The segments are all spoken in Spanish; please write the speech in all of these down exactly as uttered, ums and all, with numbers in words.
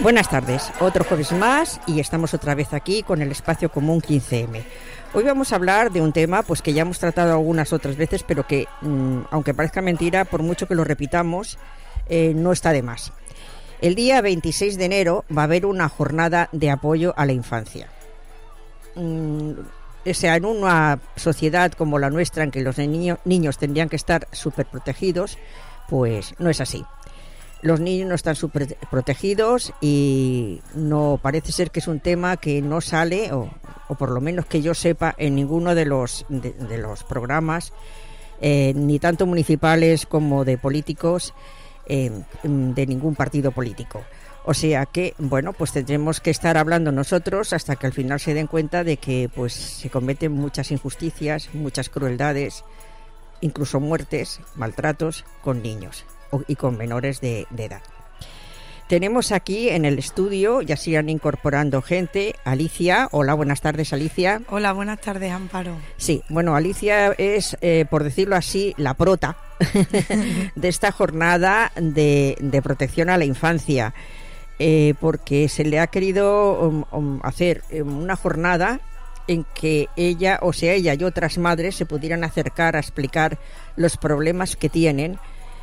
Buenas tardes, otro jueves más y estamos otra vez aquí con el Espacio Común quince eme. Hoy vamos a hablar de un tema pues que ya hemos tratado algunas otras veces, pero que, mmm, aunque parezca mentira, por mucho que lo repitamos, eh, no está de más. El día veintiséis de enero va a haber una jornada de apoyo a la infancia. Mm, o sea, en una sociedad como la nuestra, en que los niño, niños tendrían que estar súper protegidos, pues no es así. Los niños no están súper protegidos y no parece ser que es un tema que no sale, o, o por lo menos que yo sepa, en ninguno de los, de, de los programas, eh, ni tanto municipales como de políticos, eh, de ningún partido político. O sea que, bueno, pues tendremos que estar hablando nosotros hasta que al final se den cuenta de que pues se cometen muchas injusticias, muchas crueldades, incluso muertes, maltratos con niños y con menores de, de edad. Tenemos aquí en el estudio, ya sigan incorporando gente, Alicia. Hola, buenas tardes, Alicia. Hola, buenas tardes, Amparo. Sí, bueno, Alicia es, eh, por decirlo así, la prota de esta jornada de, de protección a la infancia, eh, porque se le ha querido um, um, hacer una jornada en que ella, o sea, ella y otras madres se pudieran acercar a explicar los problemas que tienen.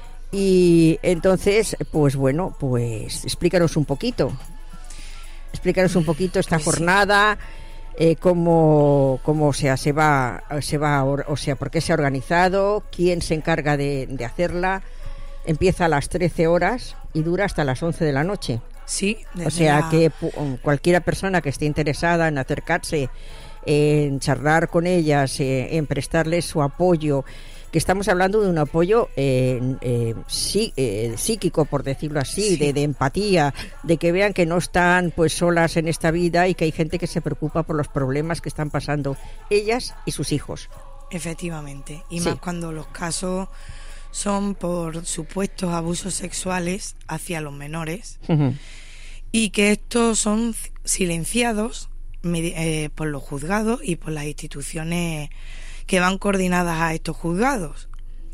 Y entonces, pues bueno, pues explícanos un poquito. Explícanos un poquito esta pues jornada, sí. eh, cómo, cómo o sea, se va, se va, o sea, por qué se ha organizado, quién se encarga de, de hacerla. Empieza a las trece horas y dura hasta las once de la noche. Sí. O sea la... que cualquiera persona que esté interesada en acercarse, en charlar con ellas, eh, en prestarles su apoyo, que estamos hablando de un apoyo eh, eh, sí, eh, psíquico, por decirlo así, sí. de, de empatía, de que vean que no están pues solas en esta vida y que hay gente que se preocupa por los problemas que están pasando ellas y sus hijos. Efectivamente, y sí. más cuando los casos son por supuestos abusos sexuales hacia los menores, uh-huh. y que estos son silenciados eh, por los juzgados y por las instituciones que van coordinadas a estos juzgados,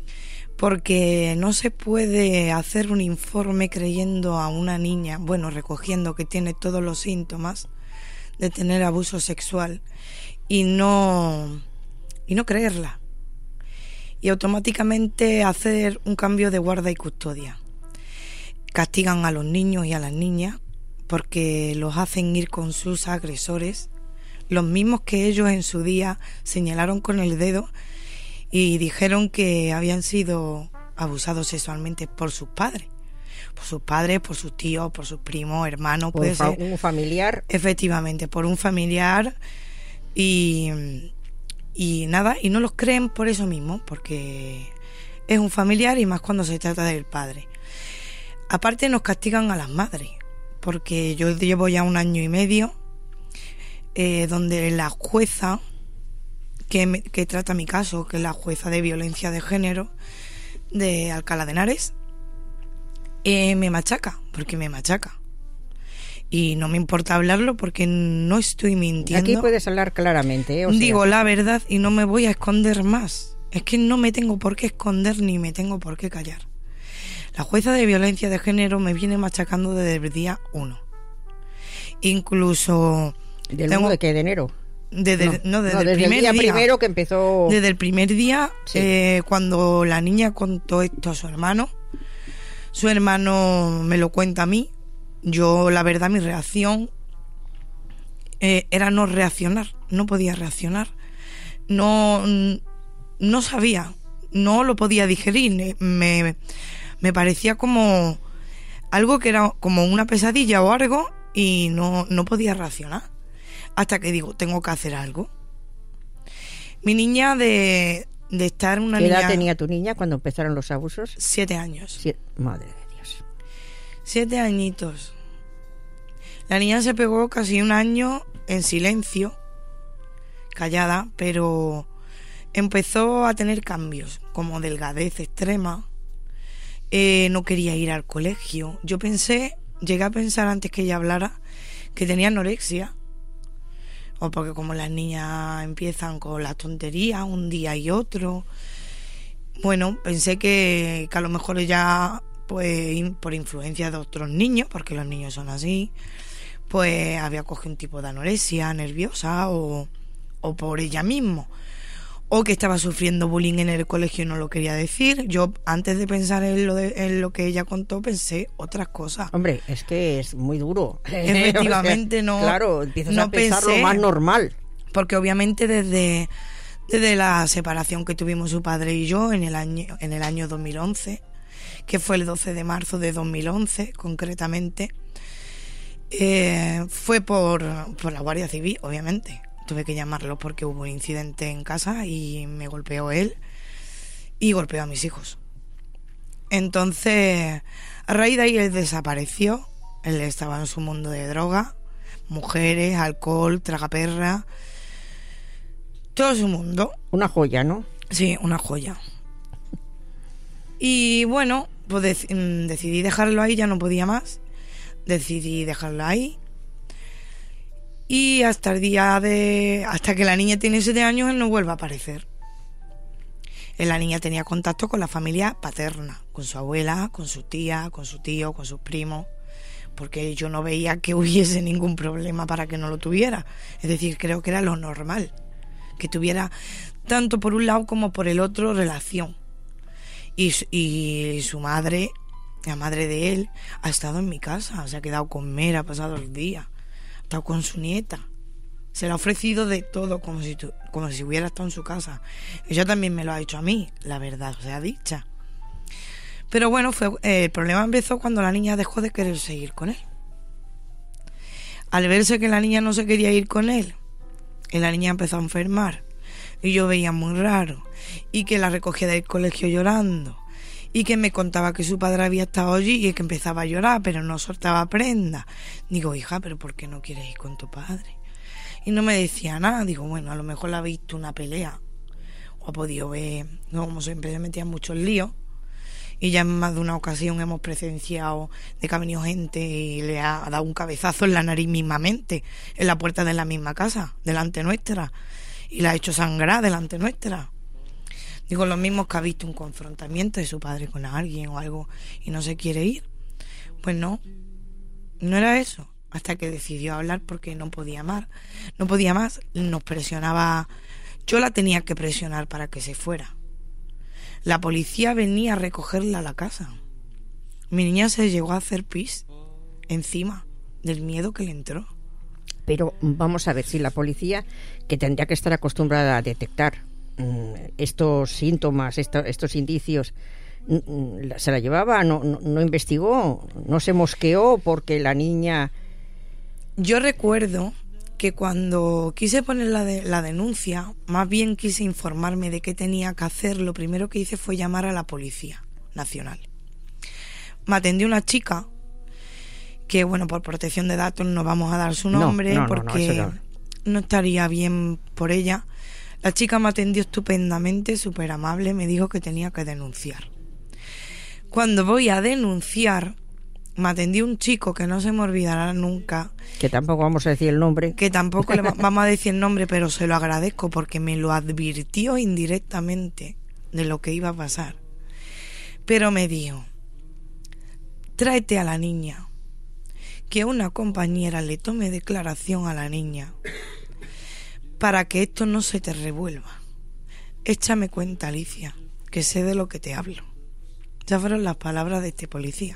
porque no se puede hacer un informe creyendo a una niña, bueno, recogiendo que tiene todos los síntomas de tener abuso sexual y no y no creerla, y automáticamente hacer un cambio de guarda y custodia. Castigan a los niños y a las niñas porque los hacen ir con sus agresores, los mismos que ellos en su día señalaron con el dedo y dijeron que habían sido abusados sexualmente por sus padres. Por sus padres, por sus tíos, por sus primos, hermanos, puede ser. Por un familiar. Efectivamente, por un familiar y, y nada, y no los creen por eso mismo, porque es un familiar y más cuando se trata del padre. Aparte nos castigan a las madres, porque yo llevo ya un año y medio Eh, donde la jueza que, me, que trata mi caso, que es la jueza de violencia de género de Alcalá de Henares, eh, me machaca, porque me machaca. Y no me importa hablarlo porque no estoy mintiendo. Aquí puedes hablar claramente, ¿eh? O sea... Digo la verdad y no me voy a esconder más. Es que no me tengo por qué esconder ni me tengo por qué callar. La jueza de violencia de género me viene machacando desde el día uno. Incluso... ¿Del uno de qué? ¿De enero? Desde, no, no, desde, no, desde el primer el día, día primero que empezó... Desde el primer día, sí. eh, cuando la niña contó esto a su hermano, su hermano me lo cuenta a mí, yo la verdad mi reacción eh, era no reaccionar, no podía reaccionar, no, no sabía, no lo podía digerir, me, me parecía como algo que era como una pesadilla o algo y no, no podía reaccionar. Hasta que digo, tengo que hacer algo. Mi niña de, de estar una ¿Qué niña... edad tenía tu niña cuando empezaron los abusos? Siete años. Siete... Madre de Dios. Siete añitos. La niña se pegó casi un año en silencio, callada, pero empezó a tener cambios, como delgadez extrema. Eh, no quería ir al colegio. Yo pensé, llegué a pensar antes que ella hablara, que tenía anorexia. O porque como las niñas empiezan con las tonterías un día y otro. Bueno, pensé que, que a lo mejor ella pues in, por influencia de otros niños, porque los niños son así, pues había cogido un tipo de anorexia nerviosa o, o por ella misma, o que estaba sufriendo bullying en el colegio y no lo quería decir. Yo, antes de pensar en lo, de, en lo que ella contó, pensé otras cosas. Hombre, es que es muy duro. Efectivamente, o sea, no. Claro, empiezas no a pensar pensé, lo más normal. Porque obviamente desde, desde la separación que tuvimos su padre y yo en el año, en el año dos mil once, que fue el doce de marzo de dos mil once, concretamente, eh, fue por, por la Guardia Civil, obviamente. Tuve que llamarlo porque hubo un incidente en casa y me golpeó él y golpeó a mis hijos. Entonces, a raíz de ahí él desapareció. Él estaba en su mundo de droga, mujeres, alcohol, tragaperra, todo su mundo. Una joya, ¿no? Sí, una joya. Y bueno, pues dec- decidí dejarlo ahí, ya no podía más. Decidí dejarlo ahí. Y hasta el día de... hasta que la niña tiene siete años, él no vuelve a aparecer. La niña tenía contacto con la familia paterna, con su abuela, con su tía, con su tío, con sus primos, porque yo no veía que hubiese ningún problema para que no lo tuviera. Es decir, creo que era lo normal, que tuviera tanto por un lado como por el otro relación. Y, y su madre, la madre de él, ha estado en mi casa, se ha quedado con Mera, ha pasado el día. Estado con su nieta, se le ha ofrecido de todo, como si tu, como si hubiera estado en su casa. Ella también me lo ha dicho a mí, la verdad sea dicha. Pero bueno, fue, eh, el problema empezó cuando la niña dejó de querer seguir con él. Al verse que la niña no se quería ir con él, y la niña empezó a enfermar, y yo veía muy raro, y que la recogía del colegio llorando, y que me contaba que su padre había estado allí y que empezaba a llorar, pero no soltaba prenda. Digo, hija, ¿pero por qué no quieres ir con tu padre? Y no me decía nada. Digo, bueno, a lo mejor la ha visto una pelea, o ha podido ver, no, como siempre se metía en muchos líos, y ya en más de una ocasión hemos presenciado de que ha venido gente y le ha dado un cabezazo en la nariz mismamente, en la puerta de la misma casa, delante nuestra, y la ha hecho sangrar delante nuestra. Digo, los mismos que ha visto un confrontamiento de su padre con alguien o algo y no se quiere ir. Pues no, no era eso. Hasta que decidió hablar porque no podía más. No podía más, nos presionaba. Yo la tenía que presionar para que se fuera. La policía venía a recogerla a la casa. Mi niña se llegó a hacer pis encima del miedo que le entró. Pero vamos a ver, si la policía, que tendría que estar acostumbrada a detectar estos síntomas, estos, estos indicios, se la llevaba, no, no, no investigó, no se mosqueó porque la niña... Yo recuerdo que cuando quise poner la, de, la denuncia, más bien quise informarme de qué tenía que hacer, lo primero que hice fue llamar a la Policía Nacional. Me atendió una chica que, bueno, por protección de datos no vamos a dar su nombre, no, no, porque no, no, no estaría bien por ella. La chica me atendió estupendamente, súper amable, me dijo que tenía que denunciar. Cuando voy a denunciar, me atendió un chico que no se me olvidará nunca. Que tampoco vamos a decir el nombre. Que tampoco le vamos a decir el nombre, pero se lo agradezco porque me lo advirtió indirectamente de lo que iba a pasar. Pero me dijo, tráete a la niña, que una compañera le tome declaración a la niña, para que esto no se te revuelva. Échame cuenta, Alicia, que sé de lo que te hablo. Ya fueron las palabras de este policía.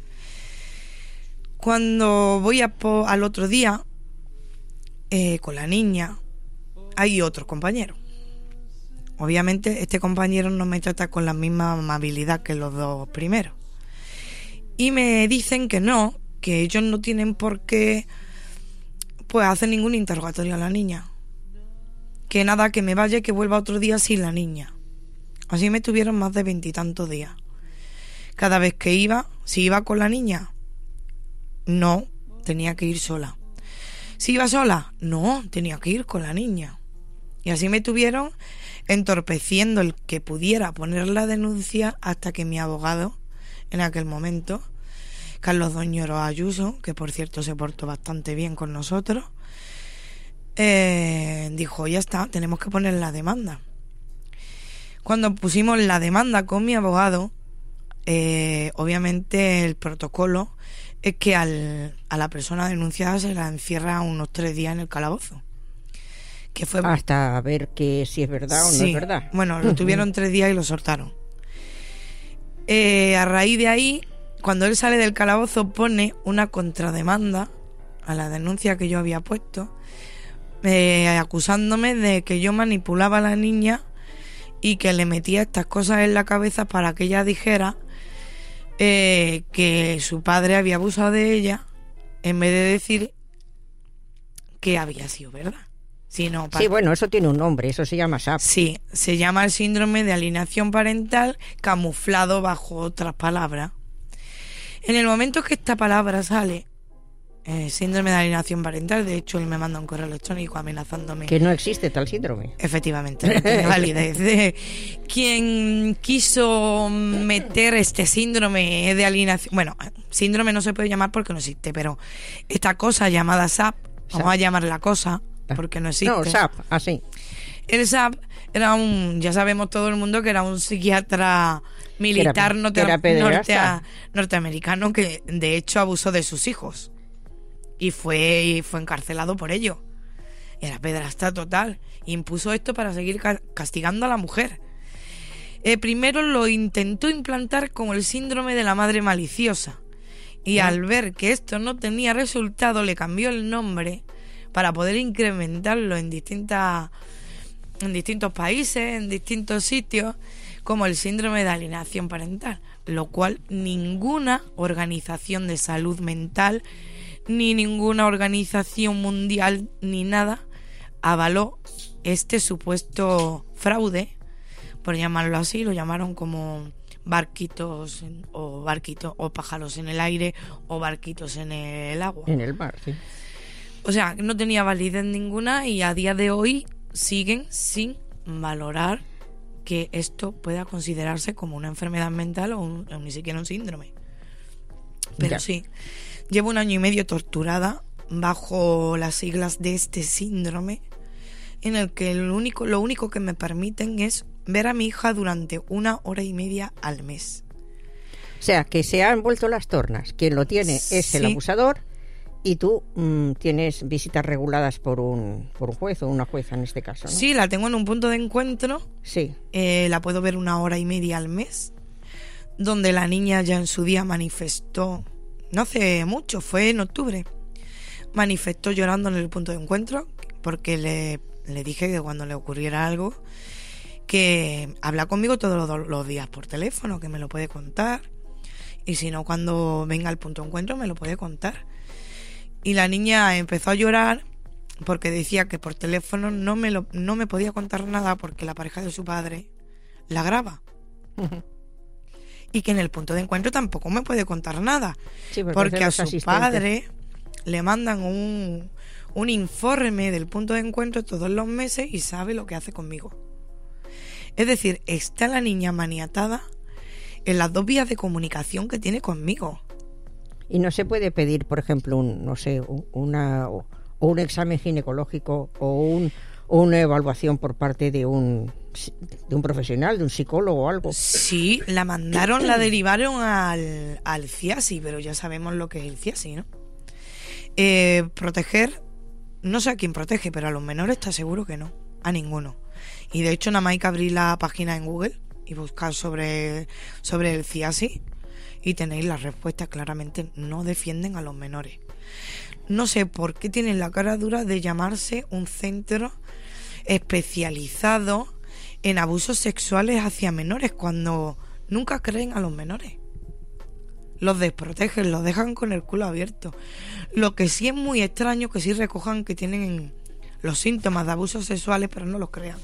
Cuando voy a po- al otro día, eh, con la niña, hay otro compañero. Obviamente este compañero no me trata con la misma amabilidad que los dos primeros. Y me dicen que no, que ellos no tienen por qué pues hacer ningún interrogatorio a la niña. Que nada, que me vaya y que vuelva otro día sin la niña. Así me tuvieron más de veintitantos días. Cada vez que iba, si iba con la niña, no, tenía que ir sola. Si iba sola, no, tenía que ir con la niña. Y así me tuvieron entorpeciendo el que pudiera poner la denuncia hasta que mi abogado, en aquel momento, Carlos Doñoro Ayuso, que por cierto se portó bastante bien con nosotros, Eh, dijo, ya está, tenemos que poner la demanda. Cuando pusimos la demanda con mi abogado, eh, obviamente el protocolo es que al, a la persona denunciada se la encierra unos tres días en el calabozo. Que fue hasta ver que si es verdad o sí, no es verdad. Bueno, lo tuvieron tres días y lo soltaron. Eh, a raíz de ahí, cuando él sale del calabozo, pone una contrademanda a la denuncia que yo había puesto, eh, acusándome de que yo manipulaba a la niña y que le metía estas cosas en la cabeza para que ella dijera eh, que su padre había abusado de ella, en vez de decir que había sido verdad. Sino para... Sí, bueno, eso tiene un nombre, eso se llama S A P. Sí, se llama el síndrome de alienación parental camuflado bajo otras palabras. En el momento que esta palabra sale, eh, síndrome de alienación parental, de hecho él me manda un correo electrónico amenazándome. Que no existe tal síndrome. Efectivamente, no tiene validez. De quien quiso meter este síndrome de alienación, bueno, síndrome no se puede llamar porque no existe, pero esta cosa llamada S A P, vamos a llamarla cosa, porque no existe. No, S A P, así. El S A P era un, ya sabemos todo el mundo que era un psiquiatra militar era, norte, era norte, norteamericano que de hecho abusó de sus hijos y fue, y fue encarcelado por ello. Era pederasta total. Impuso esto para seguir ca- castigando a la mujer. Eh, primero lo intentó implantar como el síndrome de la madre maliciosa y al ver que esto no tenía resultado le cambió el nombre para poder incrementarlo en distintas en distintos países, en distintos sitios, como el síndrome de alienación parental, lo cual ninguna organización de salud mental ni ninguna organización mundial ni nada avaló este supuesto fraude, por llamarlo así. Lo llamaron como barquitos o barquitos o pájaros en el aire o barquitos en el agua. En el mar, sí. O sea, no tenía validez ninguna y a día de hoy siguen sin valorar que esto pueda considerarse como una enfermedad mental o, un, o ni siquiera un síndrome. Pero ya. Sí, llevo un año y medio torturada bajo las siglas de este síndrome, en el que el único, lo único que me permiten es ver a mi hija durante una hora y media al mes. O sea, que se han vuelto las tornas. Quien lo tiene es sí. el abusador. Y tú mmm, tienes visitas reguladas por un por un juez o una jueza en este caso, ¿no? Sí, la tengo en un punto de encuentro. Sí. Eh, la puedo ver una hora y media al mes, donde la niña ya en su día manifestó, no hace mucho, fue en octubre, manifestó llorando en el punto de encuentro, porque le, le dije que cuando le ocurriera algo, que habla conmigo todos los, los días por teléfono, que me lo puede contar, y si no, cuando venga al punto de encuentro me lo puede contar. Y la niña empezó a llorar porque decía que por teléfono no me lo, no me podía contar nada porque la pareja de su padre la graba. Uh-huh. Y que en el punto de encuentro tampoco me puede contar nada. Sí, porque porque a su asistentes. padre le mandan un, un informe del punto de encuentro todos los meses y sabe lo que hace conmigo. Es decir, está la niña maniatada en las dos vías de comunicación que tiene conmigo. Y no se puede pedir, por ejemplo, un, no sé, una o un examen ginecológico o un o una evaluación por parte de un de un profesional, de un psicólogo o algo. Sí, la mandaron, la derivaron al, al C I A S I, pero ya sabemos lo que es el C I A S I, ¿no? Eh, proteger, no sé a quién protege, pero a los menores está seguro que no, a ninguno. Y de hecho nada más hay que abrir la página en Google y buscar sobre, sobre el C I A S I y tenéis la respuesta. Claramente no defienden a los menores. No sé por qué tienen la cara dura de llamarse un centro especializado en abusos sexuales hacia menores cuando nunca creen a los menores. Los desprotegen, los dejan con el culo abierto. Lo que sí es muy extraño que sí recojan que tienen los síntomas de abusos sexuales, pero no los crean.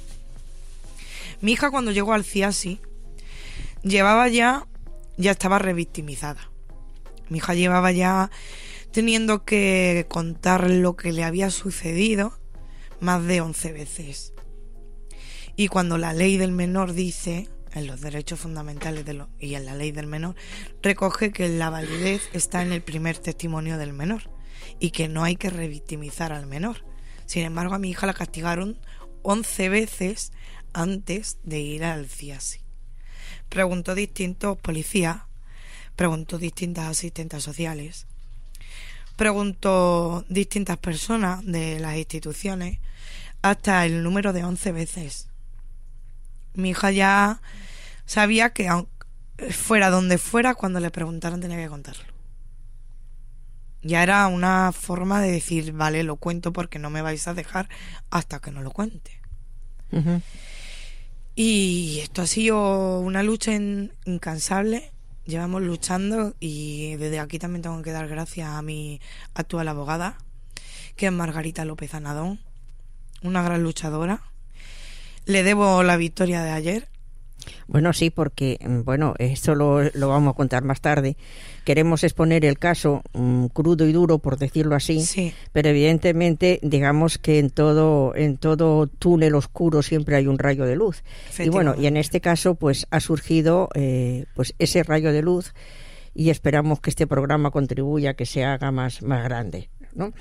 Mi hija, cuando llegó al C I A S I, llevaba ya, ya estaba revictimizada. Mi hija llevaba ya teniendo que contar lo que le había sucedido más de once veces. Y cuando la ley del menor dice, en los derechos fundamentales de lo, y en la ley del menor, recoge que la validez está en el primer testimonio del menor y que no hay que revictimizar al menor. Sin embargo, a mi hija la castigaron once veces antes de ir al C I A S I. Preguntó a distintos policías preguntó distintas asistentes sociales, preguntó distintas personas de las instituciones, hasta el número de once veces. Mi hija ya sabía que fuera donde fuera, cuando le preguntaran tenía que contarlo. Ya era una forma de decir, vale, lo cuento porque no me vais a dejar hasta que no lo cuente. Uh-huh. Y esto ha sido una lucha in- incansable. Llevamos luchando y desde aquí también tengo que dar gracias a mi actual abogada, que es Margarita López Anadón, una gran luchadora. Le debo la victoria de ayer. Bueno, sí, porque, bueno, esto lo, lo vamos a contar más tarde. Queremos exponer el caso um, crudo y duro, por decirlo así, sí. Pero evidentemente, digamos que en todo en todo túnel oscuro siempre hay un rayo de luz. Y bueno, y en este caso, pues ha surgido eh, pues ese rayo de luz y esperamos que este programa contribuya a que se haga más, más grande, ¿no?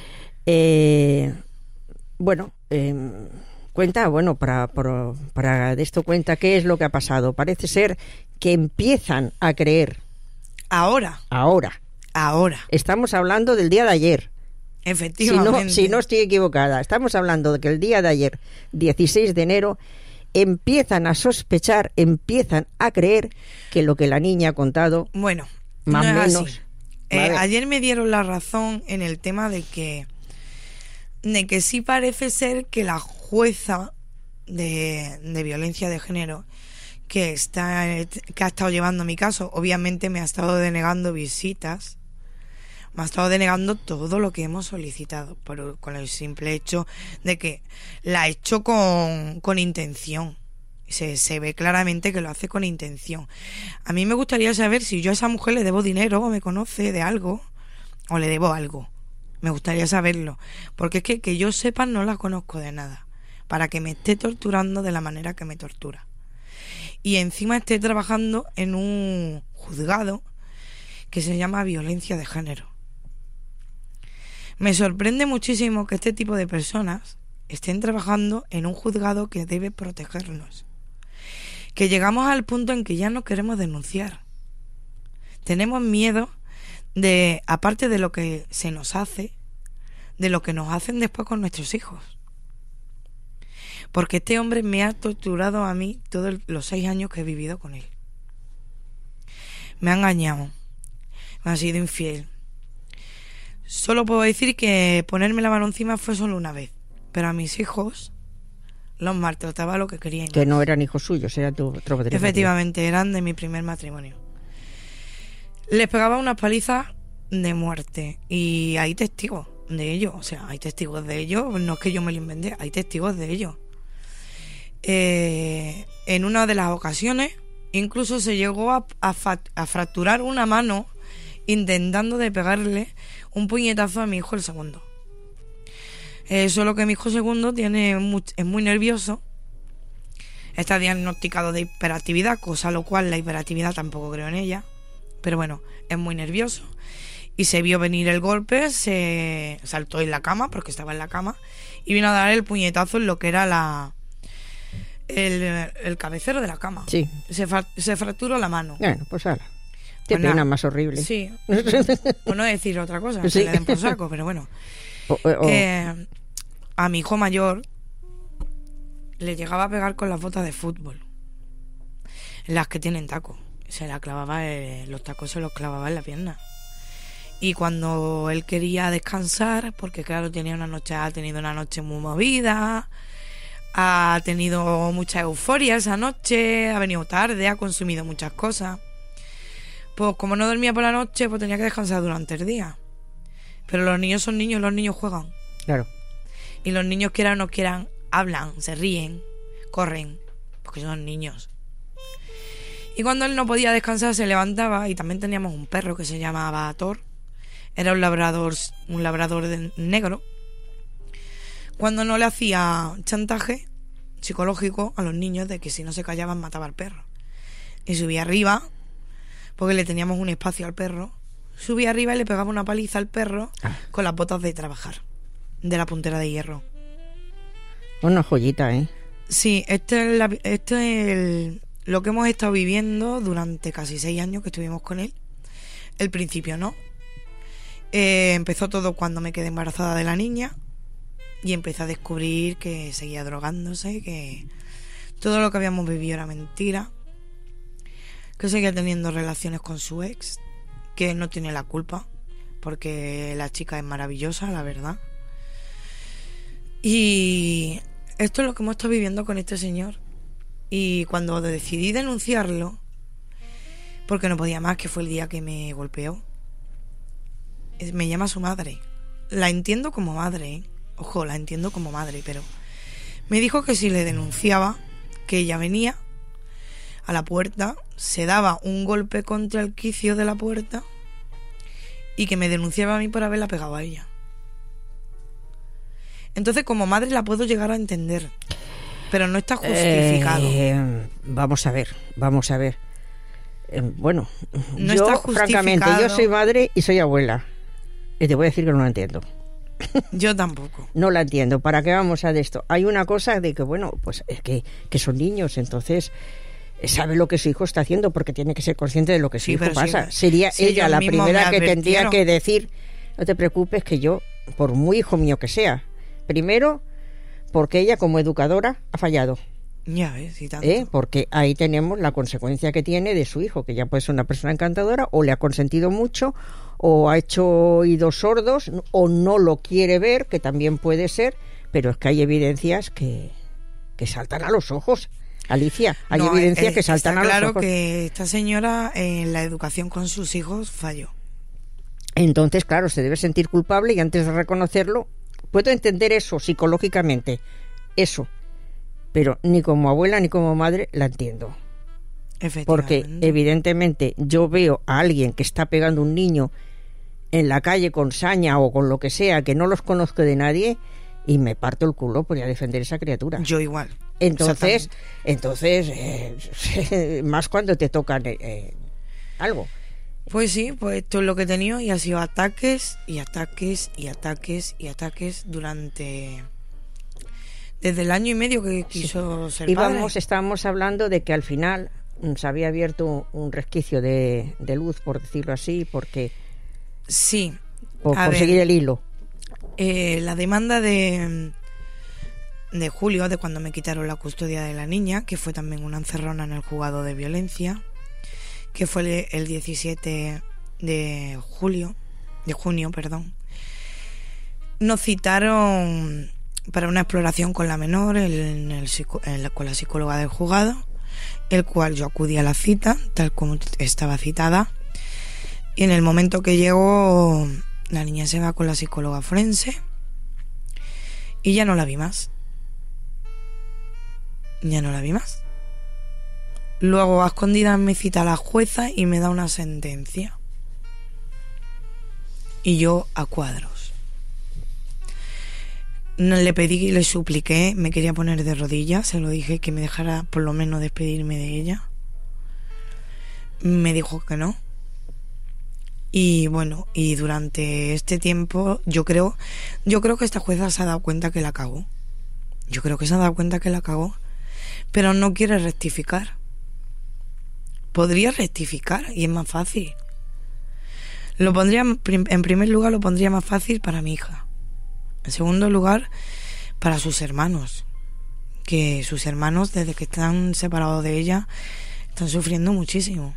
Eh, bueno, eh, Cuenta, bueno, para, para, para de esto cuenta qué es lo que ha pasado. Parece ser que empiezan a creer. Ahora. Ahora. Ahora. Estamos hablando del día de ayer. Efectivamente. Si no, si no estoy equivocada, estamos hablando de que el día de ayer, dieciséis de enero, empiezan a sospechar, empiezan a creer que lo que la niña ha contado, bueno, más o no menos. Eh, ayer me dieron la razón en el tema de que de que sí parece ser que la jueza de, de violencia de género que está que ha estado llevando mi caso, obviamente me ha estado denegando visitas, me ha estado denegando todo lo que hemos solicitado, pero con el simple hecho de que la ha hecho con, con intención. Se, se ve claramente que lo hace con intención. A mí me gustaría saber si yo a esa mujer le debo dinero o me conoce de algo o le debo algo. Me gustaría saberlo, porque es que que yo sepa no la conozco de nada, para que me esté torturando de la manera que me tortura. Y encima esté trabajando en un juzgado que se llama violencia de género. Me sorprende muchísimo que este tipo de personas estén trabajando en un juzgado que debe protegernos. Que llegamos al punto en que ya no queremos denunciar. Tenemos miedo de, aparte de lo que se nos hace, de lo que nos hacen después con nuestros hijos. Porque este hombre me ha torturado a mí todos los seis años que he vivido con él. Me ha engañado, me ha sido infiel. Solo puedo decir que ponerme la mano encima fue solo una vez, pero a mis hijos los maltrataba lo que querían. Que no eran hijos suyos, era tu otro matrimonio. Efectivamente, eran de mi primer matrimonio. Les pegaba unas palizas de muerte y hay testigos de ello, o sea, hay testigos de ello, no es que yo me lo inventé, hay testigos de ello. Eh, en una de las ocasiones incluso se llegó a, a, a fracturar una mano intentando de pegarle un puñetazo a mi hijo el segundo. Eh, solo que mi hijo segundo tiene muy, es muy nervioso, está diagnosticado de hiperactividad, cosa lo cual la hiperactividad tampoco creo en ella, pero bueno, es muy nervioso y se vio venir el golpe, se saltó en la cama porque estaba en la cama y vino a dar el puñetazo en lo que era la el, el cabecero de la cama. Sí. Se, se fracturó la mano. Bueno, pues ahora. Qué pues pena nada. Más horrible. Sí. Por no decir otra cosa, sí. Que le den por saco, pero bueno. O, o, eh, a mi hijo mayor le llegaba a pegar con las botas de fútbol, las que tienen tacos. Se la clavaba, eh, los tacos se los clavaba en la pierna. Y cuando él quería descansar, porque claro, tenía una noche, ha tenido una noche muy movida, ha tenido mucha euforia esa noche, ha venido tarde, ha consumido muchas cosas. Pues como no dormía por la noche, pues tenía que descansar durante el día. Pero los niños son niños, los niños juegan. Claro. Y los niños, quieran o no quieran, hablan, se ríen, corren, porque son niños. Y cuando él no podía descansar, se levantaba, y también teníamos un perro que se llamaba Thor. Era un labrador, un labrador de negro. Cuando no le hacía chantaje psicológico a los niños de que si no se callaban mataba al perro. Y subía arriba, porque le teníamos un espacio al perro. Subía arriba y le pegaba una paliza al perro ah. con las botas de trabajar, de la puntera de hierro. Una joyita, ¿eh? Sí, este es, la, este es el, lo que hemos estado viviendo durante casi seis años que estuvimos con él. El principio no. Eh, empezó todo cuando me quedé embarazada de la niña y empecé a descubrir que seguía drogándose, que todo lo que habíamos vivido era mentira, que seguía teniendo relaciones con su ex, que no tiene la culpa, porque la chica es maravillosa, la verdad. Y esto es lo que hemos estado viviendo con este señor. Y cuando decidí denunciarlo, porque no podía más, que fue el día que me golpeó, me llama su madre. La entiendo como madre, ¿eh? Ojo, la entiendo como madre, pero me dijo que si le denunciaba, que ella venía a la puerta, se daba un golpe contra el quicio de la puerta y que me denunciaba a mí por haberla pegado a ella. Entonces, como madre la puedo llegar a entender, pero no está justificado. Eh, vamos a ver, vamos a ver. Eh, bueno, no yo, está francamente, yo soy madre y soy abuela. Y te voy a decir que no la entiendo. Yo tampoco. No la entiendo. ¿Para qué vamos a de esto? Hay una cosa de que, bueno, pues es que, que son niños, entonces sabe lo que su hijo está haciendo porque tiene que ser consciente de lo que su sí, hijo pasa. Si, Sería si ella la primera que tendría que decir, no te preocupes que yo, por muy hijo mío que sea, primero, porque ella como educadora ha fallado. Ya ves, y tanto. ¿Eh? Porque ahí tenemos la consecuencia que tiene de su hijo, que ya puede ser una persona encantadora, o le ha consentido mucho, o ha hecho oídos sordos, o no lo quiere ver, que también puede ser, pero es que hay evidencias que, que saltan a los ojos. Alicia, hay no, evidencias eh, que saltan a los claro ojos. Claro que esta señora en la educación con sus hijos falló. Entonces, claro, se debe sentir culpable y antes de reconocerlo, puedo entender eso psicológicamente, eso, pero ni como abuela ni como madre la entiendo. Porque evidentemente yo veo a alguien que está pegando a un niño en la calle con saña o con lo que sea, que no los conozco de nadie, y me parto el culo por ir a defender a esa criatura. Yo igual. Entonces, entonces eh, más cuando te tocan eh, algo. Pues sí, pues esto es lo que he tenido y ha sido ataques y ataques y ataques y ataques durante... Desde el año y medio que quiso sí. ser y padre. Vamos, estábamos hablando de que al final se había abierto un resquicio de, de luz, por decirlo así, porque... Sí. Por, por seguir el hilo. Eh, la demanda de, de julio, de cuando me quitaron la custodia de la niña, que fue también una encerrona en el juzgado de violencia, que fue el, el diecisiete de julio, de junio, perdón. Nos citaron para una exploración con la menor en el, en la, con la psicóloga del juzgado, el cual yo acudí a la cita, tal como estaba citada, y en el momento que llegó, la niña se va con la psicóloga forense y ya no la vi más. Ya no la vi más. Luego a escondidas me cita la jueza y me da una sentencia. Y yo a cuadros. No le pedí y le supliqué, me quería poner de rodillas, se lo dije que me dejara por lo menos despedirme de ella. Me dijo que no. Y bueno, y durante este tiempo yo creo, yo creo que esta jueza se ha dado cuenta que la cagó. Yo creo que se ha dado cuenta que la cagó, pero no quiere rectificar. Podría rectificar y es más fácil. Lo pondría, en primer lugar, lo pondría más fácil para mi hija. En segundo lugar, para sus hermanos. Que sus hermanos, desde que están separados de ella, están sufriendo muchísimo.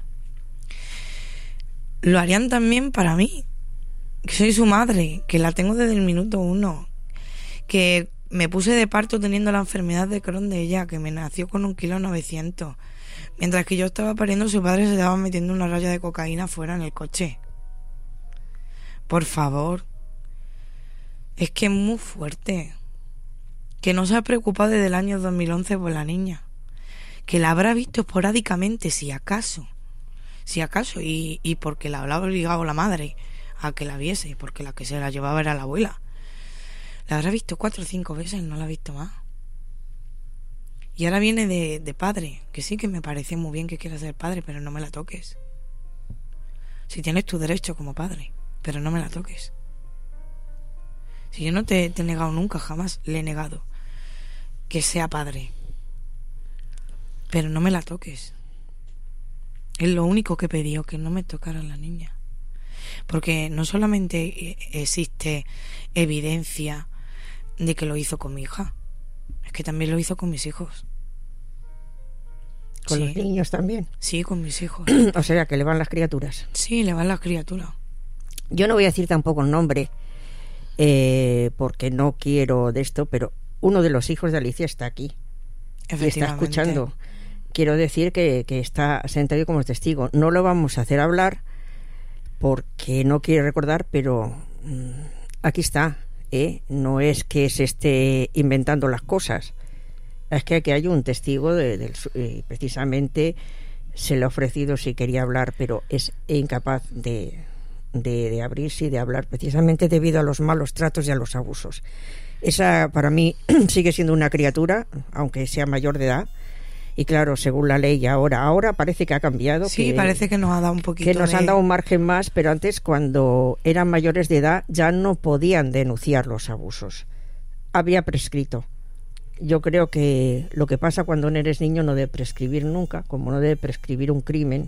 Lo harían también para mí, que soy su madre, que la tengo desde el minuto uno, que me puse de parto teniendo la enfermedad de Crohn de ella, que me nació con un kilo novecientos. Mientras que yo estaba pariendo, su padre se estaba metiendo una raya de cocaína fuera en el coche. Por favor. Es que es muy fuerte. Que no se ha preocupado desde el año dos mil once por la niña. Que la habrá visto esporádicamente, si acaso. Si acaso. Y, y porque la habrá obligado la madre a que la viese. Porque la que se la llevaba era la abuela. La habrá visto cuatro o cinco veces y no la ha visto más. Y ahora viene de, de padre. Que sí que me parece muy bien que quieras ser padre, pero no me la toques. Si tienes tu derecho como padre, pero no me la toques. Si yo no te, te he negado nunca, jamás le he negado que sea padre, pero no me la toques. Es lo único que he pedido, que no me tocara la niña. porque no solamente existe evidencia de que lo hizo con mi hija, es que también lo hizo con mis hijos. ¿Con sí. los niños también? Sí, con mis hijos. O sea, que le van las criaturas. Sí, le van las criaturas. Yo no voy a decir tampoco el nombre, eh, porque no quiero de esto, pero uno de los hijos de Alicia está aquí. Y está escuchando. Quiero decir que, que está sentado como testigo. No lo vamos a hacer hablar porque no quiere recordar, pero mmm, aquí está. ¿eh? No es que se esté inventando las cosas. Es que aquí hay un testigo de, de, de, precisamente se le ha ofrecido si quería hablar, pero es incapaz de, de, de abrirse y de hablar, precisamente debido a los malos tratos y a los abusos. Esa para mí sigue siendo una criatura, aunque sea mayor de edad. Y claro, según la ley ahora, ahora parece que ha cambiado. Sí, que, parece que nos ha dado un poquito Que nos de... han dado un margen más, pero antes, cuando eran mayores de edad, ya no podían denunciar los abusos. Había prescrito. Yo creo que lo que pasa cuando no eres niño no debe prescribir nunca, como no debe prescribir un crimen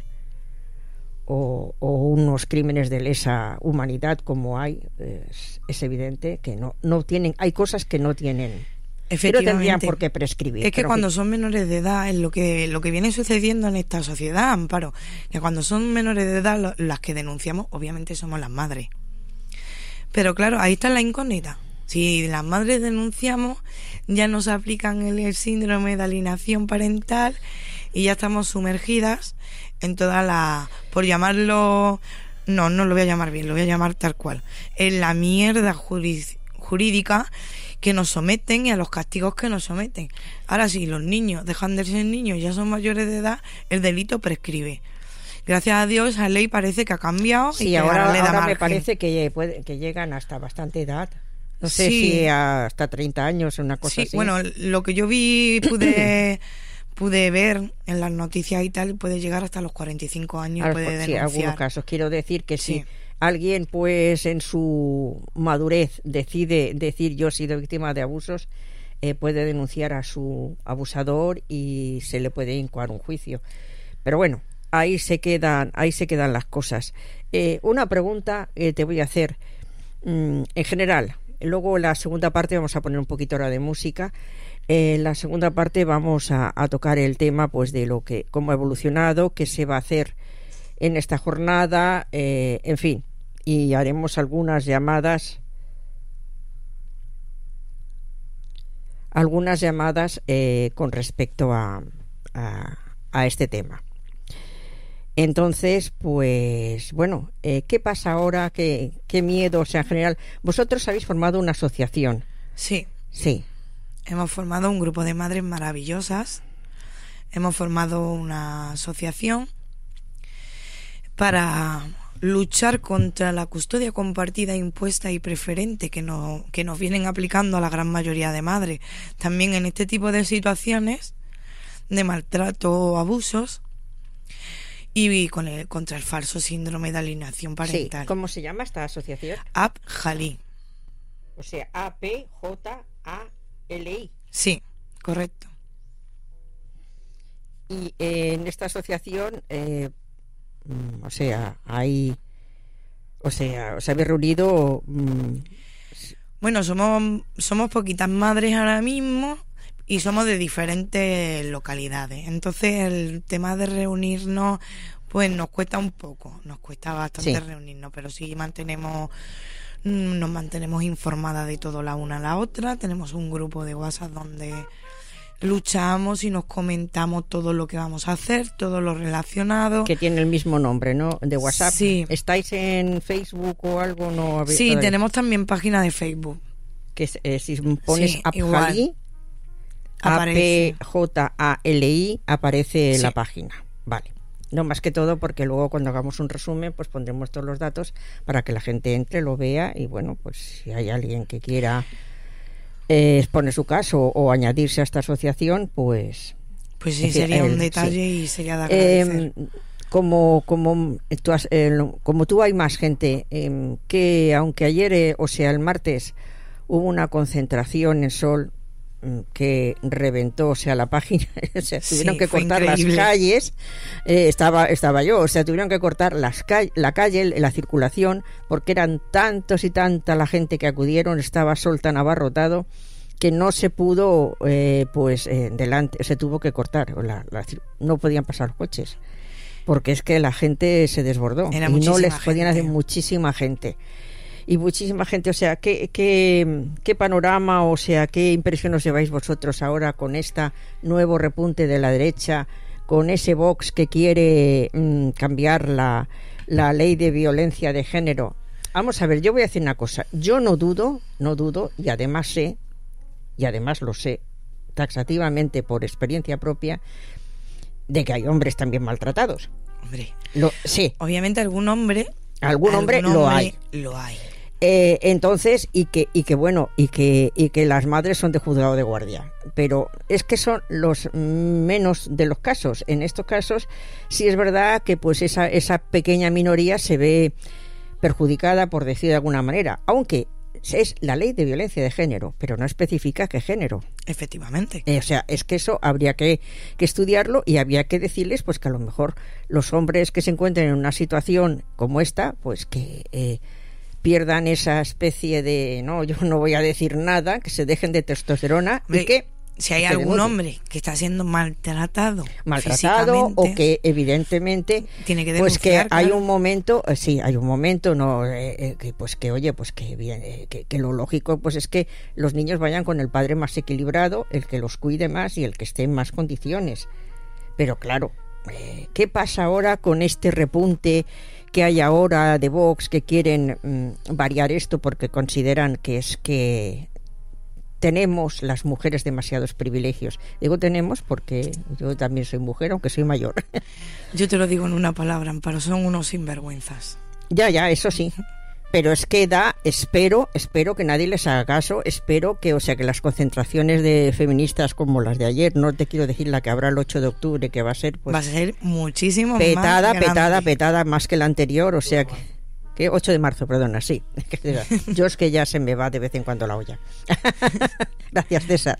o, o unos crímenes de lesa humanidad como hay. Es, es evidente que no, no tienen, hay cosas que no tienen... Pero tendrían por qué prescribir. Es que cuando que... son menores de edad, es lo que lo que viene sucediendo en esta sociedad, Amparo, que cuando son menores de edad, lo, las que denunciamos, obviamente somos las madres. Pero claro, ahí está la incógnita. Si las madres denunciamos, ya nos aplican el, el síndrome de alienación parental y ya estamos sumergidas en toda la, por llamarlo, no, no lo voy a llamar bien, lo voy a llamar tal cual, en la mierda juris, jurídica que nos someten y a los castigos que nos someten. Ahora, si los niños dejan de ser niños y ya son mayores de edad, el delito prescribe. Gracias a Dios, esa ley parece que ha cambiado. Sí, y que ahora, ahora, le da ahora me parece que, puede, que llegan hasta bastante edad. No sé sí. si hasta treinta años, una cosa sí, así. Bueno, lo que yo vi, pude pude ver en las noticias y tal, puede llegar hasta los cuarenta y cinco años. Ahora, puede sí, en algunos casos. Quiero decir que sí. Si alguien, pues, en su madurez decide decir yo he sido víctima de abusos, eh, puede denunciar a su abusador y se le puede incoar un juicio. Pero bueno, ahí se quedan, ahí se quedan las cosas. Eh, una pregunta eh, te voy a hacer mm, en general. Luego en la segunda parte vamos a poner un poquito ahora de música. Eh, en la segunda parte vamos a, a tocar el tema, pues, de lo que, cómo ha evolucionado, qué se va a hacer en esta jornada, eh, en fin, y haremos algunas llamadas, algunas llamadas eh, con respecto a, a, a este tema. Entonces, pues, bueno, eh, ¿qué pasa ahora? ¿Qué, qué miedo? O sea, en general, vosotros habéis formado una asociación. Sí. Sí. Hemos formado un grupo de madres maravillosas. Hemos formado una asociación para luchar contra la custodia compartida, impuesta y preferente que, no, que nos vienen aplicando a la gran mayoría de madres. También en este tipo de situaciones de maltrato o abusos y con el, contra el falso síndrome de alienación parental. Sí. ¿Cómo se llama esta asociación? A P Jalí. O sea, A P J A L I. Sí, correcto. Y eh, en esta asociación... Eh, o sea, hay, o sea, os habéis reunido. Mmm... Bueno, somos somos poquitas madres ahora mismo y somos de diferentes localidades. Entonces el tema de reunirnos, pues nos cuesta un poco, nos cuesta bastante sí. reunirnos, pero sí mantenemos, nos mantenemos informadas de todo la una a la otra. Tenemos un grupo de WhatsApp donde luchamos y nos comentamos todo lo que vamos a hacer, todo lo relacionado. Que tiene el mismo nombre, ¿no? De WhatsApp. Sí. ¿Estáis en Facebook o algo? No. Sí, todavía. Tenemos también página de Facebook. Que eh, si pones sí, A P Jalí, A P J A L I, aparece sí. la página. Vale. No más que todo porque luego cuando hagamos un resumen, pues pondremos todos los datos para que la gente entre, lo vea y bueno, pues si hay alguien que quiera Eh, exponer su caso o añadirse a esta asociación, pues pues sí, sería el, un detalle sí. y sería de agradecer. Eh, como como tú has, eh, como tú hay más gente eh, que aunque ayer, eh, o sea el martes, hubo una concentración en Sol, que reventó, o sea, la página, o sea, tuvieron Sí, que fue cortar increíble. las calles, eh, estaba estaba yo, o sea, tuvieron que cortar las ca- la calle, la circulación, porque eran tantos y tanta la gente que acudieron, estaba Sol tan abarrotado que no se pudo, eh, pues, eh, delante, se tuvo que cortar, la, la, no podían pasar coches, porque es que la gente se desbordó Era y no muchísima les podían gente. hacer muchísima gente. Y muchísima gente, o sea, ¿qué, qué, qué panorama, o sea, qué impresión os lleváis vosotros ahora con este nuevo repunte de la derecha, con ese Vox que quiere mmm, cambiar la, la ley de violencia de género? Vamos a ver, yo voy a decir una cosa, yo no dudo, no dudo, y además sé, y además lo sé taxativamente por experiencia propia, de que hay hombres también maltratados. Hombre, Lo, sí, obviamente algún hombre... algún hombre algún lo hombre hay. Lo hay. Eh, entonces, y que, y que bueno, y que, y que las madres son de juzgado de guardia. Pero es que son los menos de los casos. En estos casos, sí es verdad que pues esa, esa pequeña minoría se ve perjudicada, por decir de alguna manera. Aunque es la ley de violencia de género, pero no especifica qué género. Efectivamente. Eh, o sea, es que eso habría que, que estudiarlo, y habría que decirles pues que a lo mejor los hombres que se encuentren en una situación como esta, pues que... Eh, pierdan esa especie de, no, yo no voy a decir nada, que se dejen de testosterona. Hombre, y que si hay que algún denuncien. hombre que está siendo maltratado, maltratado, o físicamente, que evidentemente tiene que pues que denunciar, hay claro. un momento, eh, sí, hay un momento, no, eh, eh, que pues que oye, pues que bien, eh, que, que lo lógico pues es que los niños vayan con el padre más equilibrado, el que los cuide más y el que esté en más condiciones. Pero claro, eh, ¿qué pasa ahora con este repunte que hay ahora de Vox, que quieren mmm, variar esto porque consideran que es que tenemos las mujeres demasiados privilegios? Digo tenemos porque yo también soy mujer, aunque soy mayor. Yo te lo digo en una palabra, Amparo, son unos sinvergüenzas. Ya, ya, eso sí. Pero es que da, espero, espero que nadie les haga caso, espero que, o sea, que las concentraciones de feministas como las de ayer, no te quiero decir la que habrá el ocho de octubre, que va a ser pues va a ser muchísimo petada, más petada, grande. petada más que la anterior, o sea que, que ocho de marzo, perdona, sí. Yo es que ya se me va de vez en cuando la olla. Gracias, César.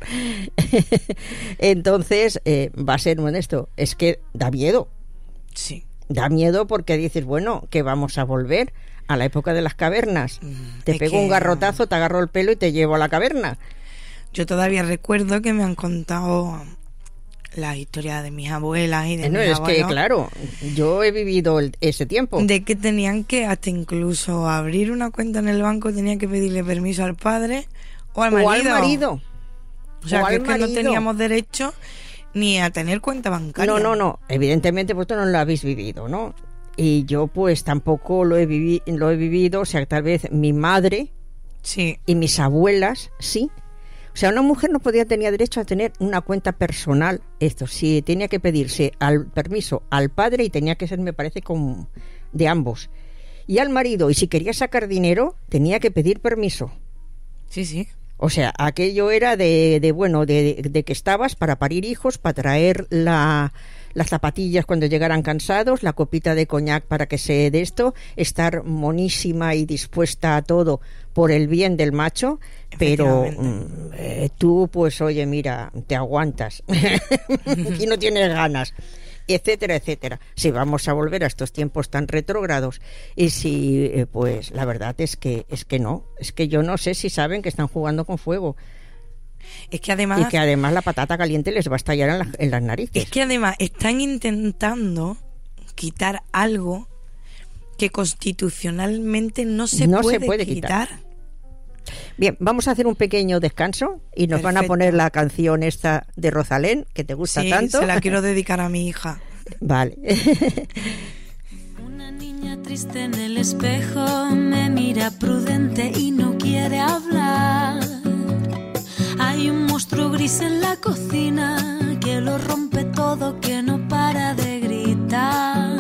Entonces, eh, va a ser honesto, es que da miedo. Sí. Da miedo porque dices, bueno, que vamos a volver a la época de las cavernas. Mm, te es pego que... un garrotazo, te agarro el pelo y te llevo a la caverna. Yo todavía recuerdo que me han contado la historia de mis abuelas y de No, mis es abuelos, que, claro, yo he vivido el, ese tiempo. de que tenían que hasta incluso abrir una cuenta en el banco, tenían que pedirle permiso al padre o al marido. O al marido. O sea, o que, al es que no marido. teníamos derecho ni a tener cuenta bancaria. No, no, no. Evidentemente vosotros no lo habéis vivido, ¿no? Y yo pues tampoco lo he, vivi lo he vivido, o sea, tal vez mi madre Sí. y mis abuelas, sí. O sea, una mujer no podía tener derecho a tener una cuenta personal, esto, sí, tenía que pedirse al permiso al padre y tenía que ser, me parece, como de ambos. Y al marido, y si quería sacar dinero, tenía que pedir permiso. Sí, sí. O sea, aquello era de, de bueno, de, de que estabas para parir hijos, para traer la, las zapatillas cuando llegaran cansados, la copita de coñac para que se de esto, estar monísima y dispuesta a todo por el bien del macho, pero mm, eh, tú, pues oye, mira, te aguantas y no tienes ganas, etcétera, etcétera. Si vamos a volver a estos tiempos tan retrógrados, y si, eh, pues la verdad es que es que no, es que yo no sé si saben que están jugando con fuego. Es que además... Y que además la patata caliente les va a estallar en, la, en las narices. Es que además están intentando quitar algo que constitucionalmente no se, no puede, se puede quitar. quitar. Bien, vamos a hacer un pequeño descanso y nos Perfecto. van a poner la canción esta de Rosalén, que te gusta Sí, tanto. se la quiero dedicar a mi hija. Vale. Una niña triste en el espejo me mira prudente y no quiere hablar. Hay un monstruo gris en la cocina que lo rompe todo, que no para de gritar.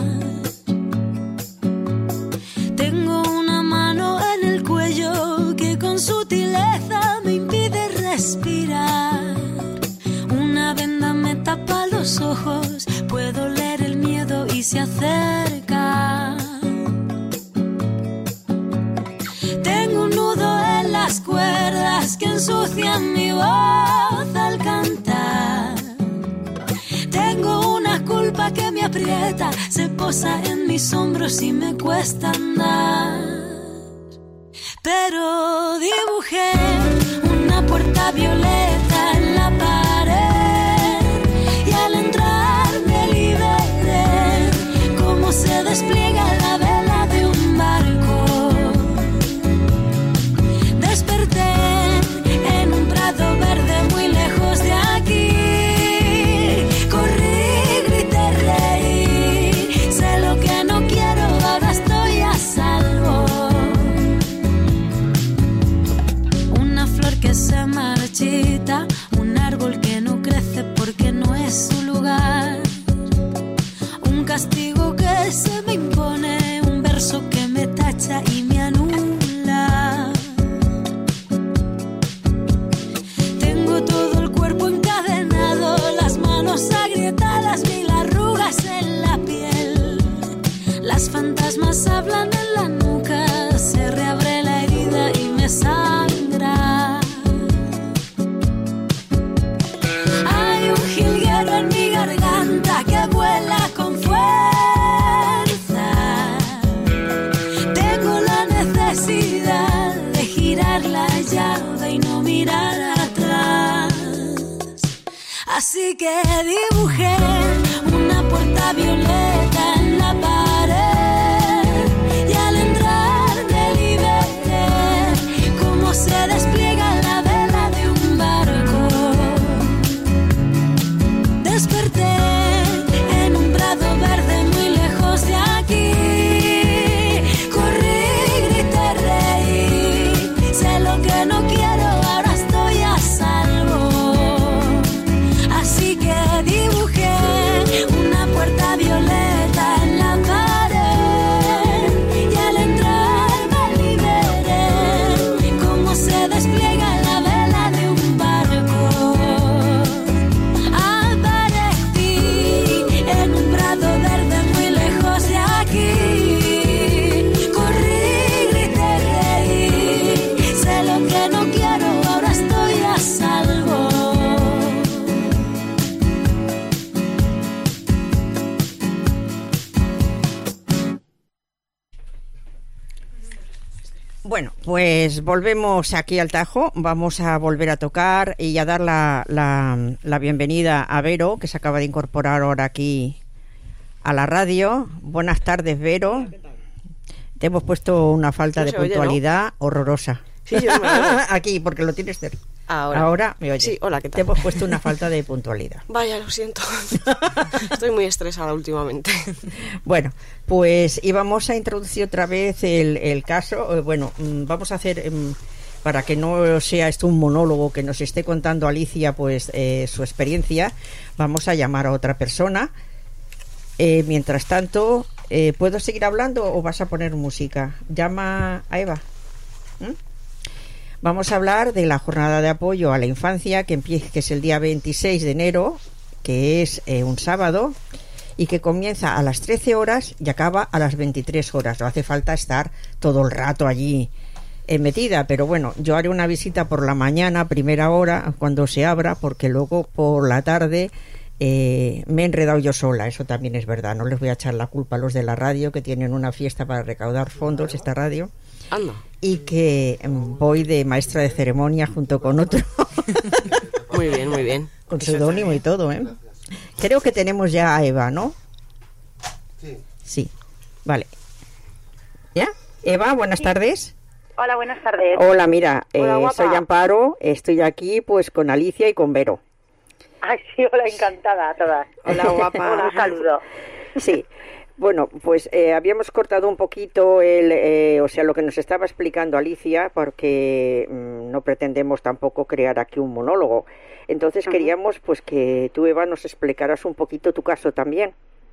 Tengo una mano en el cuello que con sutileza me impide respirar. Una venda me tapa los ojos, puedo leer el miedo y se acerca. Tengo un nudo en las cuerdas que ensucian mi voz. posa en mis hombros y me cuesta andar. Pero dibujé una puerta violeta en la pared y al entrar me liberé, como se despliega la vela de un barco. Desperté en un prado verde muy lejos de aquí. Corrí, grité, reí. Sé lo que no quiero, ahora estoy a salvo. Una flor que se marchita, un árbol que no crece porque no es su lugar. Un castigo que se me impone, un verso que me tacha y me anula. Tengo todo el cuerpo encadenado, las manos agrietadas, mil arrugas en la piel. Las fantasmas hablan en la nuca, se reabre la herida y me sangra. Hay un jilguero en mi garganta que vuela con fuerza. Tengo la necesidad de girar la llave y no mirar atrás. Así que dibujé una puerta violeta en la pared y al entrar me liberé, como se despliega la vela de un barco. Desperté en un prado verde muy lejos de aquí. Corrí, grité, reí. Sé lo que no quiero, ahora estoy a salvo. Así que dibujé una puerta violeta en la pared y al entrar me liberé, como se despliega la vela de un barco. Aparecí en un prado verde muy lejos de aquí. Corrí, grité, reí. Sé lo que no quiero, ahora estoy a salvo. Bueno, pues volvemos aquí al Tajo, vamos a volver a tocar y a dar la, la, la bienvenida a Vero, que se acaba de incorporar ahora aquí a la radio. Buenas tardes, Vero. Te hemos puesto una falta No de se oye, puntualidad, ¿no? horrorosa. Sí, yo no me oigo. Aquí, porque lo tienes cerca. Ahora. Ahora me oyes. Sí, hola, ¿qué tal? Te hemos puesto una falta de puntualidad. Vaya, lo siento. Estoy muy estresada últimamente. Bueno, pues íbamos a introducir otra vez el, el caso. Eh, Bueno, mm, vamos a hacer, mm, para que no sea esto un monólogo que nos esté contando Alicia, pues eh, su experiencia, vamos a llamar a otra persona. Eh, mientras tanto, eh, ¿puedo seguir hablando o vas a poner música? Llama a Eva. ¿Mm? Vamos a hablar de la jornada de apoyo a la infancia que empieza, que es el día veintiséis de enero, que es eh, un sábado, y que comienza a las trece horas y acaba a las veintitrés horas. No hace falta estar todo el rato allí eh, metida, pero bueno, yo haré una visita por la mañana, primera hora, cuando se abra, porque luego por la tarde eh, me he enredado yo sola. Eso también es verdad, no les voy a echar la culpa a los de la radio, que tienen una fiesta para recaudar fondos, esta radio. Anda. Y que voy de maestra de ceremonia junto con otro. Muy bien, muy bien. Con seudónimo y todo, ¿eh? Creo que tenemos ya a Eva, ¿no? Sí. Sí. Vale. ¿Ya? Eva, buenas tardes. Hola, buenas tardes. Hola, mira, Hola, eh, guapa. soy Amparo, estoy aquí pues con Alicia y con Vero. Ay, sí, hola, encantada a todas. Hola, guapa. Un saludo. Sí. Bueno, pues eh, habíamos cortado un poquito el, eh, o sea, lo que nos estaba explicando Alicia, porque mmm, no pretendemos tampoco crear aquí un monólogo. Entonces uh-huh. queríamos pues que tú, Eva, nos explicaras un poquito tu caso también.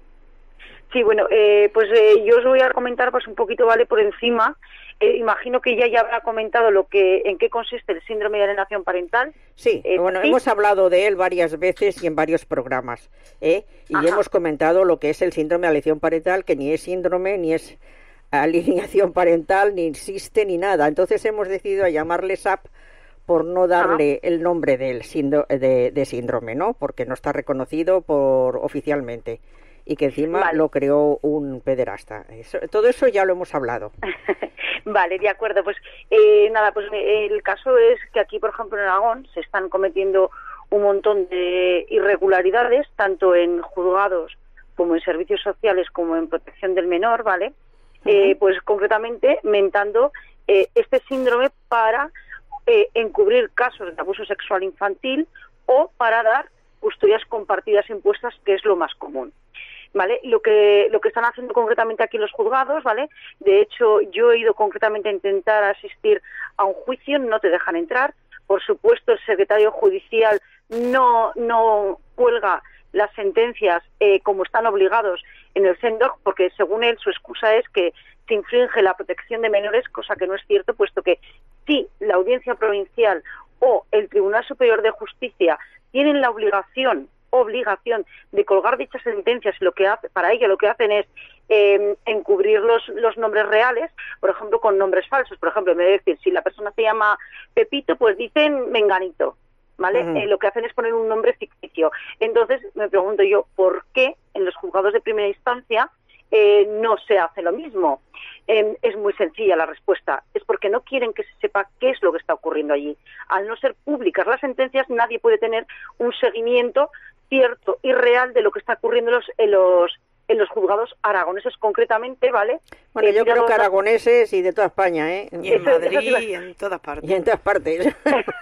Sí, bueno, eh, pues eh, yo os voy a comentar pues un poquito, vale, por encima. Eh, imagino que ya ya habrá comentado lo que en qué consiste el síndrome de alienación parental. Sí, eh, bueno, ¿sí? hemos hablado de él varias veces y en varios programas, ¿eh? Y Ajá. hemos comentado lo que es el síndrome de alienación parental, que ni es síndrome, ni es alienación parental, ni existe, ni nada. Entonces hemos decidido a llamarle S A P por no darle Ajá. el nombre del síndrome, de, de síndrome, ¿no? Porque no está reconocido por oficialmente. y que encima Vale. lo creó un pederasta. Eso, todo eso ya lo hemos hablado. Vale, de acuerdo. Pues eh, nada, pues eh, el caso es que aquí, por ejemplo, en Aragón se están cometiendo un montón de irregularidades, tanto en juzgados como en servicios sociales como en protección del menor, ¿vale? Uh-huh. Eh, pues concretamente mentando eh, este síndrome para eh, encubrir casos de abuso sexual infantil o para dar custodias compartidas impuestas, que es lo más común. ¿Vale? Lo que lo que están haciendo concretamente aquí los juzgados, ¿vale? De hecho, yo he ido concretamente a intentar asistir a un juicio, no te dejan entrar. Por supuesto, el secretario judicial no no cuelga las sentencias eh, como están obligados en el CENDOC, porque según él su excusa es que se infringe la protección de menores, cosa que no es cierto, puesto que si la Audiencia Provincial o el Tribunal Superior de Justicia tienen la obligación obligación de colgar dichas sentencias, lo que hace, para ello lo que hacen es eh, encubrir los, los nombres reales, por ejemplo, con nombres falsos. Por ejemplo, en vez de decir, si la persona se llama Pepito, pues dicen Menganito, ¿vale? Uh-huh. Eh, lo que hacen es poner un nombre ficticio. Entonces, me pregunto yo, ¿por qué en los juzgados de primera instancia eh, no se hace lo mismo? Eh, es muy sencilla la respuesta. Es porque no quieren que se sepa qué es lo que está ocurriendo allí. Al no ser públicas las sentencias, nadie puede tener un seguimiento cierto y real de lo que está ocurriendo en los, en los, en los juzgados aragoneses concretamente, ¿vale? Bueno, eh, yo creo que aragoneses y de toda España, ¿eh? Y en eso, Madrid eso y en todas partes. Y en todas partes.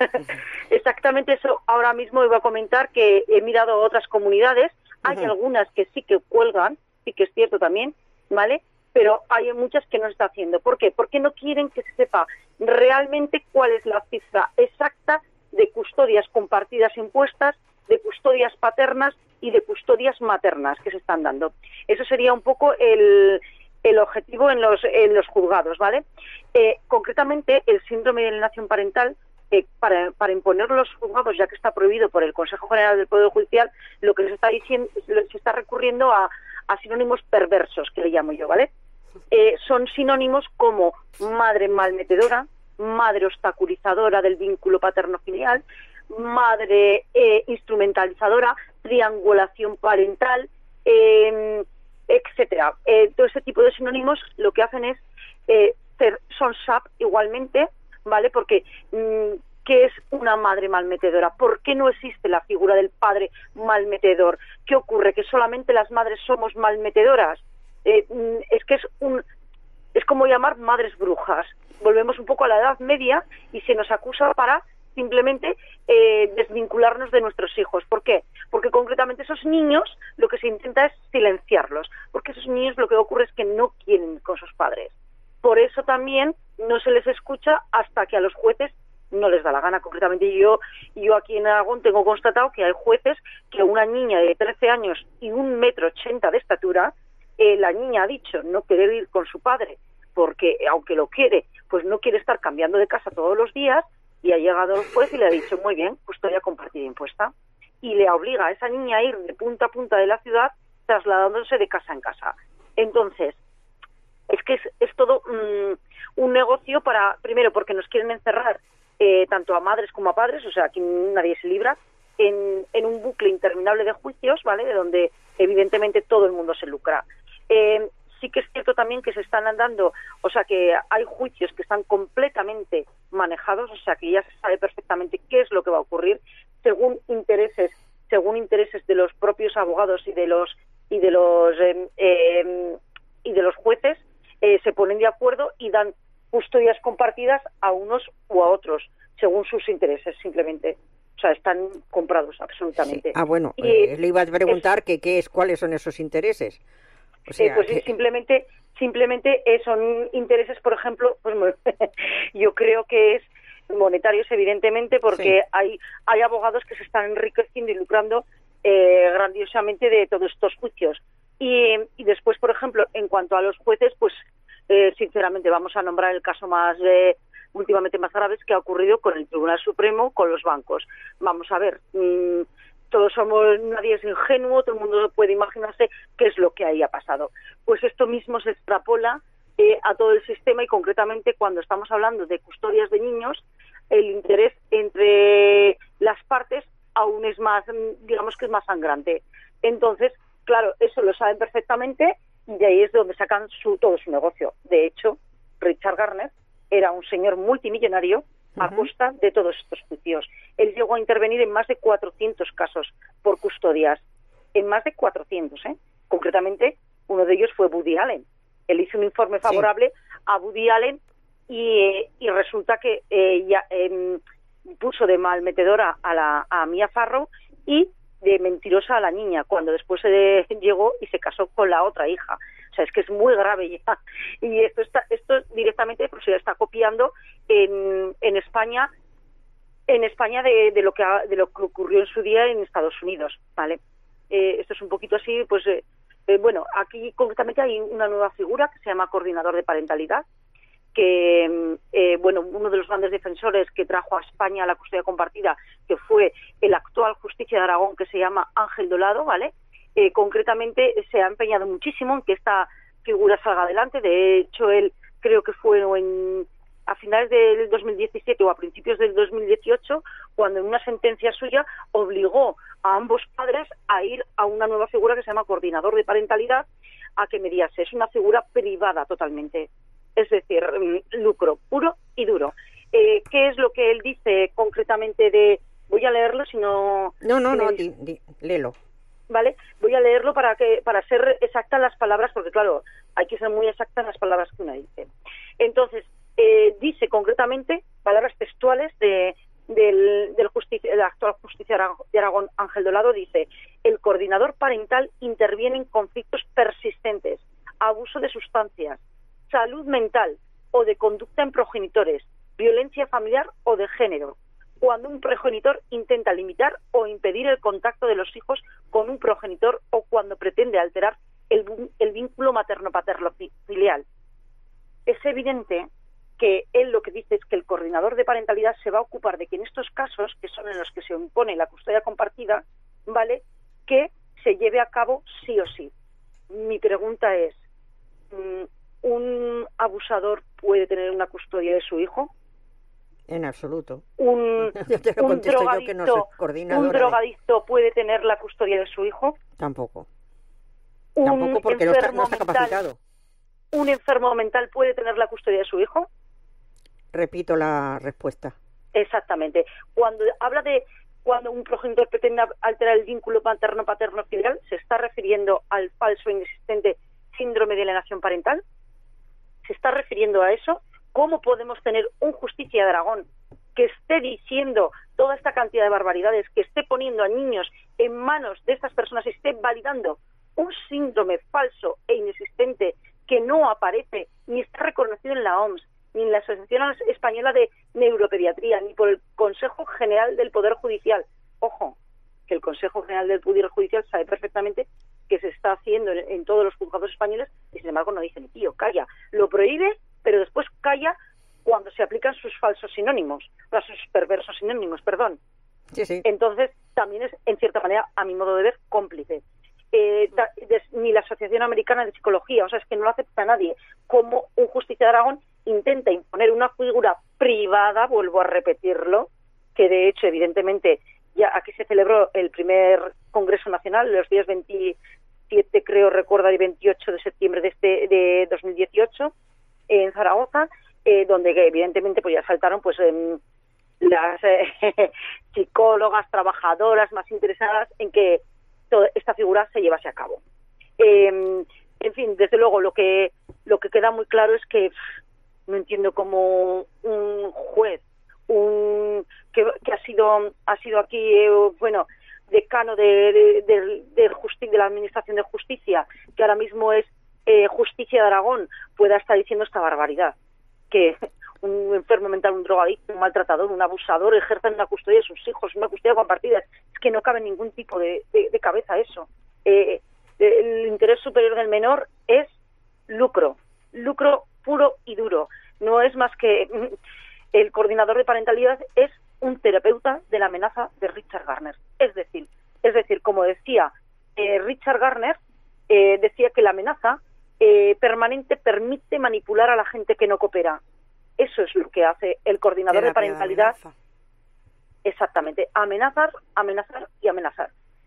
Exactamente eso. Ahora mismo iba a comentar que he mirado otras comunidades. Hay uh-huh. algunas que sí que cuelgan, sí que es cierto también, ¿vale? Pero hay muchas que no se está haciendo. ¿Por qué? Porque no quieren que se sepa realmente cuál es la cifra exacta de custodias compartidas impuestas, de custodias paternas y de custodias maternas que se están dando. Eso sería un poco el, el objetivo en los, en los juzgados, ¿vale? Eh, concretamente, el síndrome de alienación parental, eh, para, para imponer los juzgados, ya que está prohibido por el Consejo General del Poder Judicial, lo que se está diciendo, se está recurriendo a, a sinónimos perversos, que le llamo yo, ¿vale? Eh, son sinónimos como madre malmetedora, madre obstaculizadora del vínculo paterno-filial, madre eh, instrumentalizadora, triangulación parental, eh, etcétera. Eh, todo ese tipo de sinónimos lo que hacen es eh, ser, son S A P igualmente, ¿vale? Porque mmm, ¿qué es una madre malmetedora? ¿Por qué no existe la figura del padre malmetedor? ¿Qué ocurre? ¿Que solamente las madres somos malmetedoras? Eh, es que es un es como llamar madres brujas. Volvemos un poco a la Edad Media y se nos acusa para simplemente eh, desvincularnos de nuestros hijos. ¿Por qué? Porque concretamente esos niños lo que se intenta es silenciarlos, porque esos niños lo que ocurre es que no quieren con sus padres. Por eso también no se les escucha hasta que a los jueces no les da la gana. Concretamente yo, yo aquí en Aragón tengo constatado que hay jueces que una niña de trece años y un metro ochenta de estatura, eh, la niña ha dicho no querer ir con su padre porque aunque lo quiere, pues no quiere estar cambiando de casa todos los días, y ha llegado el juez y le ha dicho, muy bien, custodia compartida impuesta, y le obliga a esa niña a ir de punta a punta de la ciudad trasladándose de casa en casa. Entonces, es que es, es todo um, un negocio para, primero, porque nos quieren encerrar eh, tanto a madres como a padres, o sea, aquí nadie se libra, en, en un bucle interminable de juicios, ¿vale?, de donde evidentemente todo el mundo se lucra. Eh, sí que es cierto también que se están andando, o sea, que hay juicios que están completamente manejados, o sea, que ya se sabe perfectamente qué es lo que va a ocurrir según intereses, según intereses de los propios abogados y de los y de los eh, eh, y de los jueces, eh, se ponen de acuerdo y dan custodias compartidas a unos u a otros según sus intereses, simplemente. O sea, están comprados absolutamente. Sí. Ah, bueno, y, eh, le iba a preguntar es, que qué es, cuáles son esos intereses. O sea, eh, pues que... simplemente simplemente eh, son intereses, por ejemplo, pues yo creo que es monetarios, evidentemente, porque sí. hay hay abogados que se están enriqueciendo y lucrando eh, grandiosamente de todos estos juicios. Y, y después, por ejemplo, en cuanto a los jueces, pues eh, sinceramente vamos a nombrar el caso más eh, últimamente más grave que ha ocurrido con el Tribunal Supremo, con los bancos. Vamos a ver, mmm, todos somos, nadie es ingenuo, todo el mundo puede imaginarse qué es lo que ahí ha pasado. Pues esto mismo se extrapola eh, a todo el sistema y concretamente cuando estamos hablando de custodias de niños, el interés entre las partes aún es más, digamos que es más sangrante. Entonces, claro, eso lo saben perfectamente y de ahí es de donde sacan su, todo su negocio. De hecho, Richard Gardner era un señor multimillonario a uh-huh. costa de todos estos juicios. Él llegó a intervenir en más de cuatrocientos casos por custodias, en más de cuatrocientos, ¿eh? Concretamente, uno de ellos fue Woody Allen. Él hizo un informe favorable sí. a Woody Allen y, y resulta que eh, ya eh, puso de malmetedora a, la, a Mia Farrow y de mentirosa a la niña, cuando después se llegó y se casó con la otra hija. O sea, es que es muy grave ya. Y esto está, esto directamente pues, se está copiando en, en España, en España de, de lo que ha, de lo que ocurrió en su día en Estados Unidos, ¿vale? Eh, esto es un poquito así, pues eh, eh, bueno, aquí concretamente hay una nueva figura que se llama coordinador de parentalidad, que eh, bueno, uno de los grandes defensores que trajo a España la custodia compartida, que fue el actual justicia de Aragón, que se llama Ángel Dolado, ¿vale? Eh, concretamente se ha empeñado muchísimo en que esta figura salga adelante. De hecho, él creo que fue en, a finales del dos mil diecisiete o a principios del dos mil dieciocho, cuando en una sentencia suya obligó a ambos padres a ir a una nueva figura que se llama coordinador de parentalidad a que mediase. Es una figura privada totalmente, es decir, lucro puro y duro. Eh, ¿Qué es lo que él dice concretamente de...? Voy a leerlo, si no... No, no, si no, me... di, di, léelo. ¿Vale? Voy a leerlo para que para ser exactas las palabras, porque claro, hay que ser muy exactas las palabras que uno dice. Entonces, eh, dice concretamente, palabras textuales de, del, del, justicia, del actual justicia de Aragón, Ángel Dolado, dice: el coordinador parental interviene en conflictos persistentes, abuso de sustancias, salud mental o de conducta en progenitores, violencia familiar o de género, cuando un progenitor intenta limitar o impedir el contacto de los hijos con un progenitor o cuando pretende alterar el, el vínculo materno-paterno-filial. Es evidente que él lo que dice es que el coordinador de parentalidad se va a ocupar de que en estos casos, que son en los que se impone la custodia compartida, ¿vale?, que se lleve a cabo sí o sí. Mi pregunta es, ¿un abusador puede tener una custodia de su hijo? En absoluto. Un, un drogadicto, no un drogadicto de... puede tener la custodia de su hijo. Tampoco. Un Tampoco porque no está, no está capacitado. Mental, ¿un enfermo mental puede tener la custodia de su hijo? Repito la respuesta. Exactamente. Cuando habla de cuando un progenitor pretende alterar el vínculo materno-paterno-filial, ¿se está refiriendo al falso e inexistente síndrome de alienación parental? ¿Se está refiriendo a eso? ¿Cómo podemos tener un justicia de Aragón que esté diciendo toda esta cantidad de barbaridades, que esté poniendo a niños en manos de estas personas y esté validando un síndrome falso e inexistente que no aparece ni está reconocido en la O M S, ni en la Asociación Española de Neuropediatría, ni por el Consejo General del Poder Judicial? Ojo, que el Consejo General del Poder Judicial sabe perfectamente que se está haciendo en, en todos los juzgados españoles y sin embargo no dice ni tío, calla, lo prohíbe, pero después calla cuando se aplican sus falsos sinónimos, o sus perversos sinónimos, perdón. Sí, sí. Entonces, también es, en cierta manera, a mi modo de ver, cómplice. Eh, da, de, ni la Asociación Americana de Psicología, o sea, es que no lo acepta nadie, como un justicia de Aragón intenta imponer una figura privada, vuelvo a repetirlo, que de hecho, evidentemente, ya aquí se celebró el primer Congreso Nacional, los días veintisiete, creo, recuerda, y veintiocho de septiembre de, este, de dos mil dieciocho, en Zaragoza, eh, donde evidentemente pues ya saltaron pues eh, las eh, psicólogas, trabajadoras más interesadas en que toda esta figura se llevase a cabo. Eh, en fin, desde luego lo que lo que queda muy claro es que pff, no entiendo cómo un juez, un que, que ha sido ha sido aquí eh, bueno decano de de, de, de, justi- de la Administración de Justicia, que ahora mismo es Eh, Justicia de Aragón, pueda estar diciendo esta barbaridad, que un enfermo mental, un drogadicto, un maltratador, un abusador ejerzan una custodia de sus hijos, una custodia compartida. Es que no cabe ningún tipo de, de, de cabeza eso. Eh, el interés superior del menor es lucro, lucro puro y duro. No es más que el coordinador de parentalidad es un terapeuta de la amenaza de Richard Gardner. Es decir, es decir, como decía eh, Richard Gardner, eh, decía que la amenaza Eh, permanente permite manipular a la gente que no coopera. Eso es lo que hace el coordinador de parentalidad. Exactamente, amenazar, amenazar y amenazar.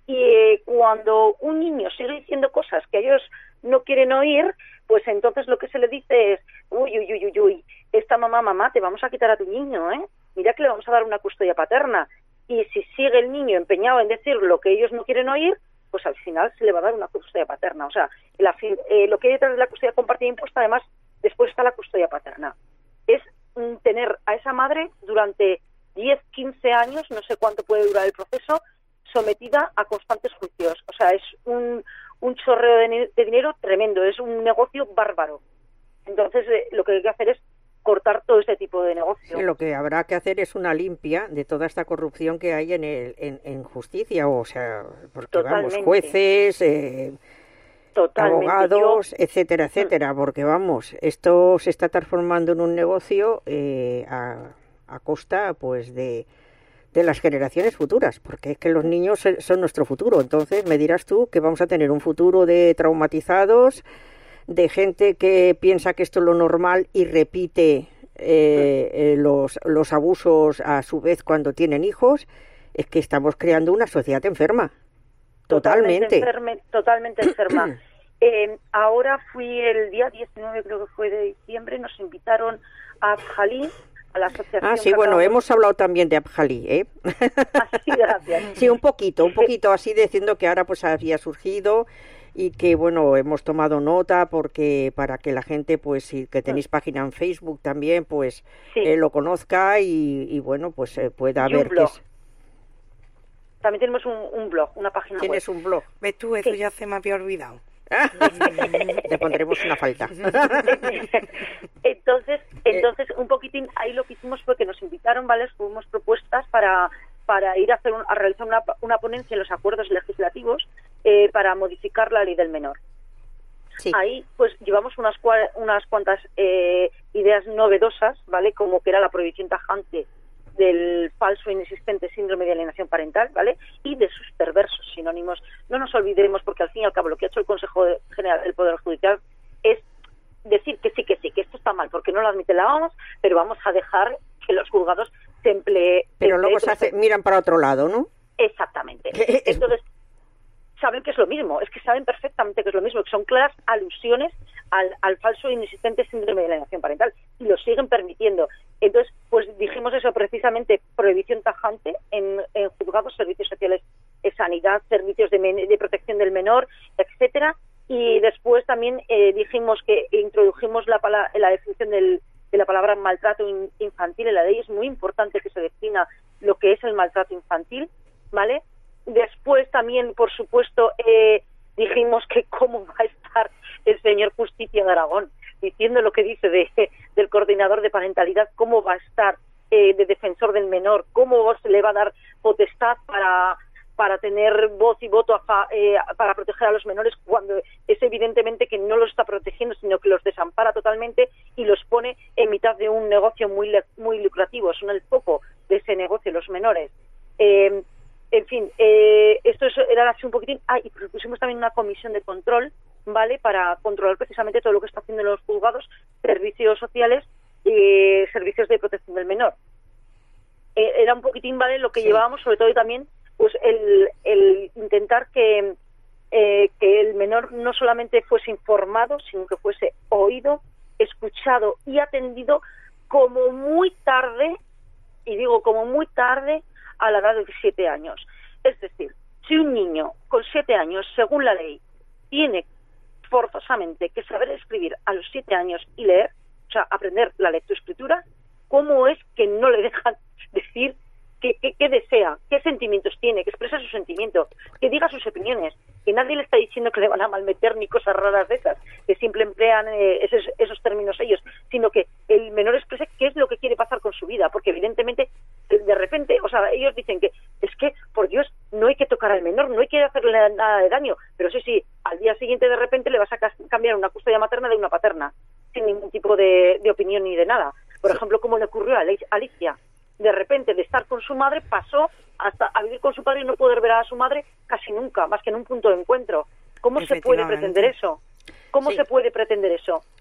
Y eh, cuando un niño sigue diciendo cosas que ellos no quieren oír, pues entonces lo que se le dice es, uy, uy, uy, uy, uy, esta mamá, mamá, te vamos a quitar a tu niño, ¿eh? Mira que le vamos a dar una custodia paterna. Y si sigue el niño empeñado en decir lo que ellos no quieren oír, pues al final se le va a dar una custodia paterna. O sea, la, eh, lo que hay detrás de la custodia compartida impuesta, además, después está la custodia paterna. Es mm, tener a esa madre durante diez, quince años, no sé cuánto puede durar el proceso, sometida a constantes juicios. O sea, es un, un chorreo de, de dinero tremendo, es un negocio bárbaro. Entonces, eh, lo que hay que hacer es cortar todo este tipo de negocio. Sí, lo que habrá que hacer es una limpia de toda esta corrupción que hay en, el, en, en justicia, o sea, porque Totalmente. vamos, jueces, eh, Totalmente. abogados, Yo... etcétera, etcétera, porque vamos, esto se está transformando en un negocio eh, a, a costa, pues, de... de las generaciones futuras, porque es que los niños son nuestro futuro. Entonces me dirás tú que vamos a tener un futuro de traumatizados, de gente que piensa que esto es lo normal y repite eh, eh, los, los abusos a su vez cuando tienen hijos. Es que estamos creando una sociedad enferma. Totalmente. Totalmente, enferme, totalmente enferma. Eh, ahora fui el día diecinueve, creo que fue de diciembre, nos invitaron a Abjalí, a la asociación. Ah, sí, bueno, hemos hablado también de Abjalí, ¿eh? Ah, sí, gracias. Sí, un poquito, un poquito así, diciendo que ahora pues había surgido y que, bueno, hemos tomado nota porque para que la gente, pues, si que tenéis página en Facebook también, pues, sí. eh, lo conozca y, y bueno, pues eh, pueda y ver qué es. También tenemos un, un blog, una página web. ¿Tienes un blog? ¿Ves tú? Eso sí. ya se me había olvidado. Te pondremos una falta. entonces, entonces un poquitín ahí lo que hicimos fue que nos invitaron, ¿vale? Tuvimos propuestas para para ir a hacer un, a realizar una, una ponencia en los acuerdos legislativos eh, para modificar la ley del menor. Sí. Ahí pues llevamos unas unas cuantas eh, ideas novedosas, ¿vale? Como que era la prohibición tajante del falso e inexistente síndrome de alienación parental, ¿vale? Y de sus perversos sinónimos. No nos olvidemos, porque al fin y al cabo lo que ha hecho el Consejo General del Poder Judicial es decir que sí, que sí, que esto está mal, porque no lo admite la O M S, pero vamos a dejar que los juzgados se emplee... Pero luego se hace, miran para otro lado, ¿no? Exactamente. Entonces, saben que es lo mismo, es que saben perfectamente que es lo mismo, que son claras alusiones al, al falso e inexistente síndrome de alienación parental, y lo siguen permitiendo. Entonces, pues dijimos eso precisamente, prohibición tajante en, en juzgados, servicios sociales, eh, sanidad, servicios de, men- de protección del menor, etcétera. Y después también eh, dijimos que introdujimos la, pala- la definición del, de la palabra maltrato in- infantil en la ley. Es muy importante que se defina lo que es el maltrato infantil, ¿vale? Después también, por supuesto, eh, dijimos que cómo va a estar el señor Justicia de Aragón, diciendo lo que dice de, del coordinador de parentalidad, cómo va a estar eh, de defensor del menor, cómo se le va a dar potestad para, para tener voz y voto a fa, eh, para proteger a los menores, cuando es evidentemente que no los está protegiendo, sino que los desampara totalmente y los pone en mitad de un negocio muy, muy lucrativo. Son el foco de ese negocio, los menores. Eh, En fin, eh, esto es, era así un poquitín. Ah, y propusimos también una comisión de control, ¿vale? Para controlar precisamente todo lo que está haciendo los juzgados, servicios sociales y eh, servicios de protección del menor. Eh, era un poquitín, ¿vale? Lo que sí. llevábamos, sobre todo y también, pues el, el intentar que, eh, que el menor no solamente fuese informado, sino que fuese oído, escuchado y atendido como muy tarde, y digo como muy tarde, a la edad de siete años. Es decir, si un niño con siete años, según la ley, tiene forzosamente que saber escribir a los siete años y leer, o sea, aprender la lectoescritura, ¿cómo es que no le dejan decir qué, qué, qué desea, qué sentimientos tiene, que expresa sus sentimientos, que diga sus opiniones, que nadie le está diciendo que le van a malmeter ni cosas raras de esas, que siempre emplean eh, esos, esos términos ellos, sino que el menor exprese qué es lo que quiere pasar con su vida, porque evidentemente de repente, o sea, ellos dicen que es que, por Dios, no hay que tocar al menor, no hay que hacerle nada de daño, pero sí, sí, al día siguiente de repente le vas a cambiar una custodia materna de una paterna, sin ningún tipo de, de opinión ni de nada. Por sí. ejemplo, como le ocurrió a Alicia, de repente de estar con su madre pasó hasta a vivir con su padre y no poder ver a su madre casi nunca, más que en un punto de encuentro. ¿Cómo se puede pretender eso? ¿Cómo sí. se puede pretender eso?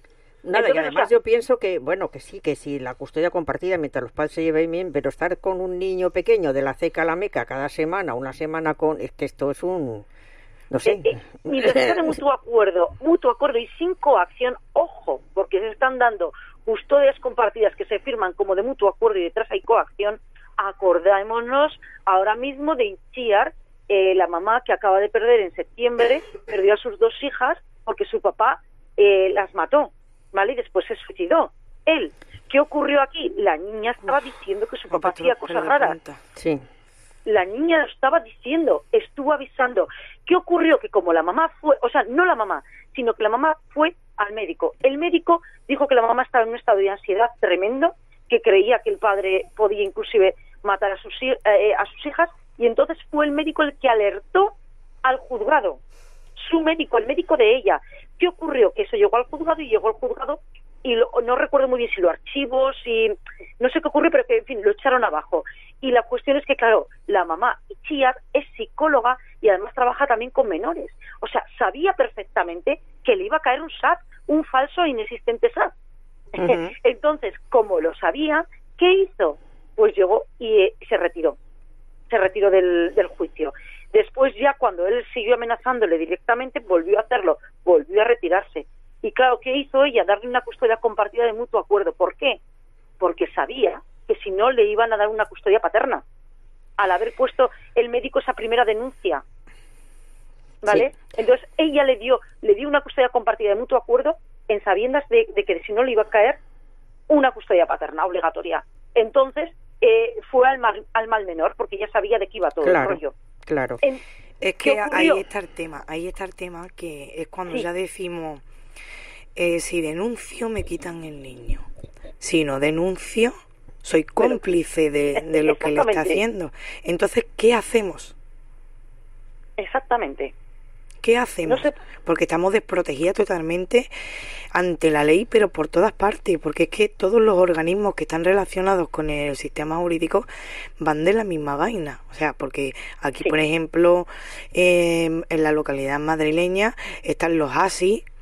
Nada, Entonces, y además o sea, yo pienso que, bueno, que sí, que si la custodia compartida mientras los padres se lleven bien, pero estar con un niño pequeño de la ceca a la meca cada semana, una semana con... Es que esto es un... No sé. Eh, eh, mientras sea de mutuo acuerdo, mutuo acuerdo y sin coacción, ojo, porque se están dando custodias compartidas que se firman como de mutuo acuerdo y detrás hay coacción, acordémonos ahora mismo de Itziar, eh, la mamá que acaba de perder en septiembre, perdió a sus dos hijas porque su papá eh, las mató, ¿vale? Y después se suicidó. Él, ¿qué ocurrió aquí? La niña estaba diciendo que su papá hacía cosas raras. Sí. La niña lo estaba diciendo, estuvo avisando. ¿Qué ocurrió? Que como la mamá fue, o sea, no la mamá, sino que la mamá fue al médico. El médico dijo que la mamá estaba en un estado de ansiedad tremendo, que creía que el padre podía inclusive matar a sus, eh, a sus hijas, y entonces fue el médico el que alertó al juzgado. Su médico, el médico de ella. ¿Qué ocurrió? Que eso llegó al juzgado y llegó al juzgado y lo, no recuerdo muy bien si lo archivó, si no sé qué ocurrió, pero que en fin, lo echaron abajo. Y la cuestión es que, claro, la mamá Itziar es psicóloga y además trabaja también con menores. O sea, sabía perfectamente que le iba a caer un S A P, un falso e inexistente S A P. Uh-huh. Entonces, como lo sabía, ¿qué hizo? Pues llegó y eh, se retiró. Se retiró del, del juicio. Después ya cuando él siguió amenazándole directamente, volvió a hacerlo, volvió a retirarse. Y claro, ¿qué hizo ella? Darle una custodia compartida de mutuo acuerdo. ¿Por qué? Porque sabía que si no le iban a dar una custodia paterna, al haber puesto el médico esa primera denuncia. ¿Vale? Sí. Entonces ella le dio le dio una custodia compartida de mutuo acuerdo en sabiendas de, de que si no le iba a caer una custodia paterna obligatoria. Entonces eh, fue al mal, al mal menor, porque ella sabía de qué iba todo claro, el rollo. Claro. En, es que ahí está el tema, ahí está el tema que es cuando sí. ya decimos eh, si denuncio me quitan el niño, si no denuncio soy cómplice de, de lo que le está haciendo. Entonces, ¿qué hacemos? Exactamente. ¿Qué hacemos? No sé. Porque estamos desprotegidas totalmente ante la ley, pero por todas partes, porque es que todos los organismos que están relacionados con el sistema jurídico van de la misma vaina. O sea, porque aquí, sí. por ejemplo, eh, en la localidad madrileña están los A S I,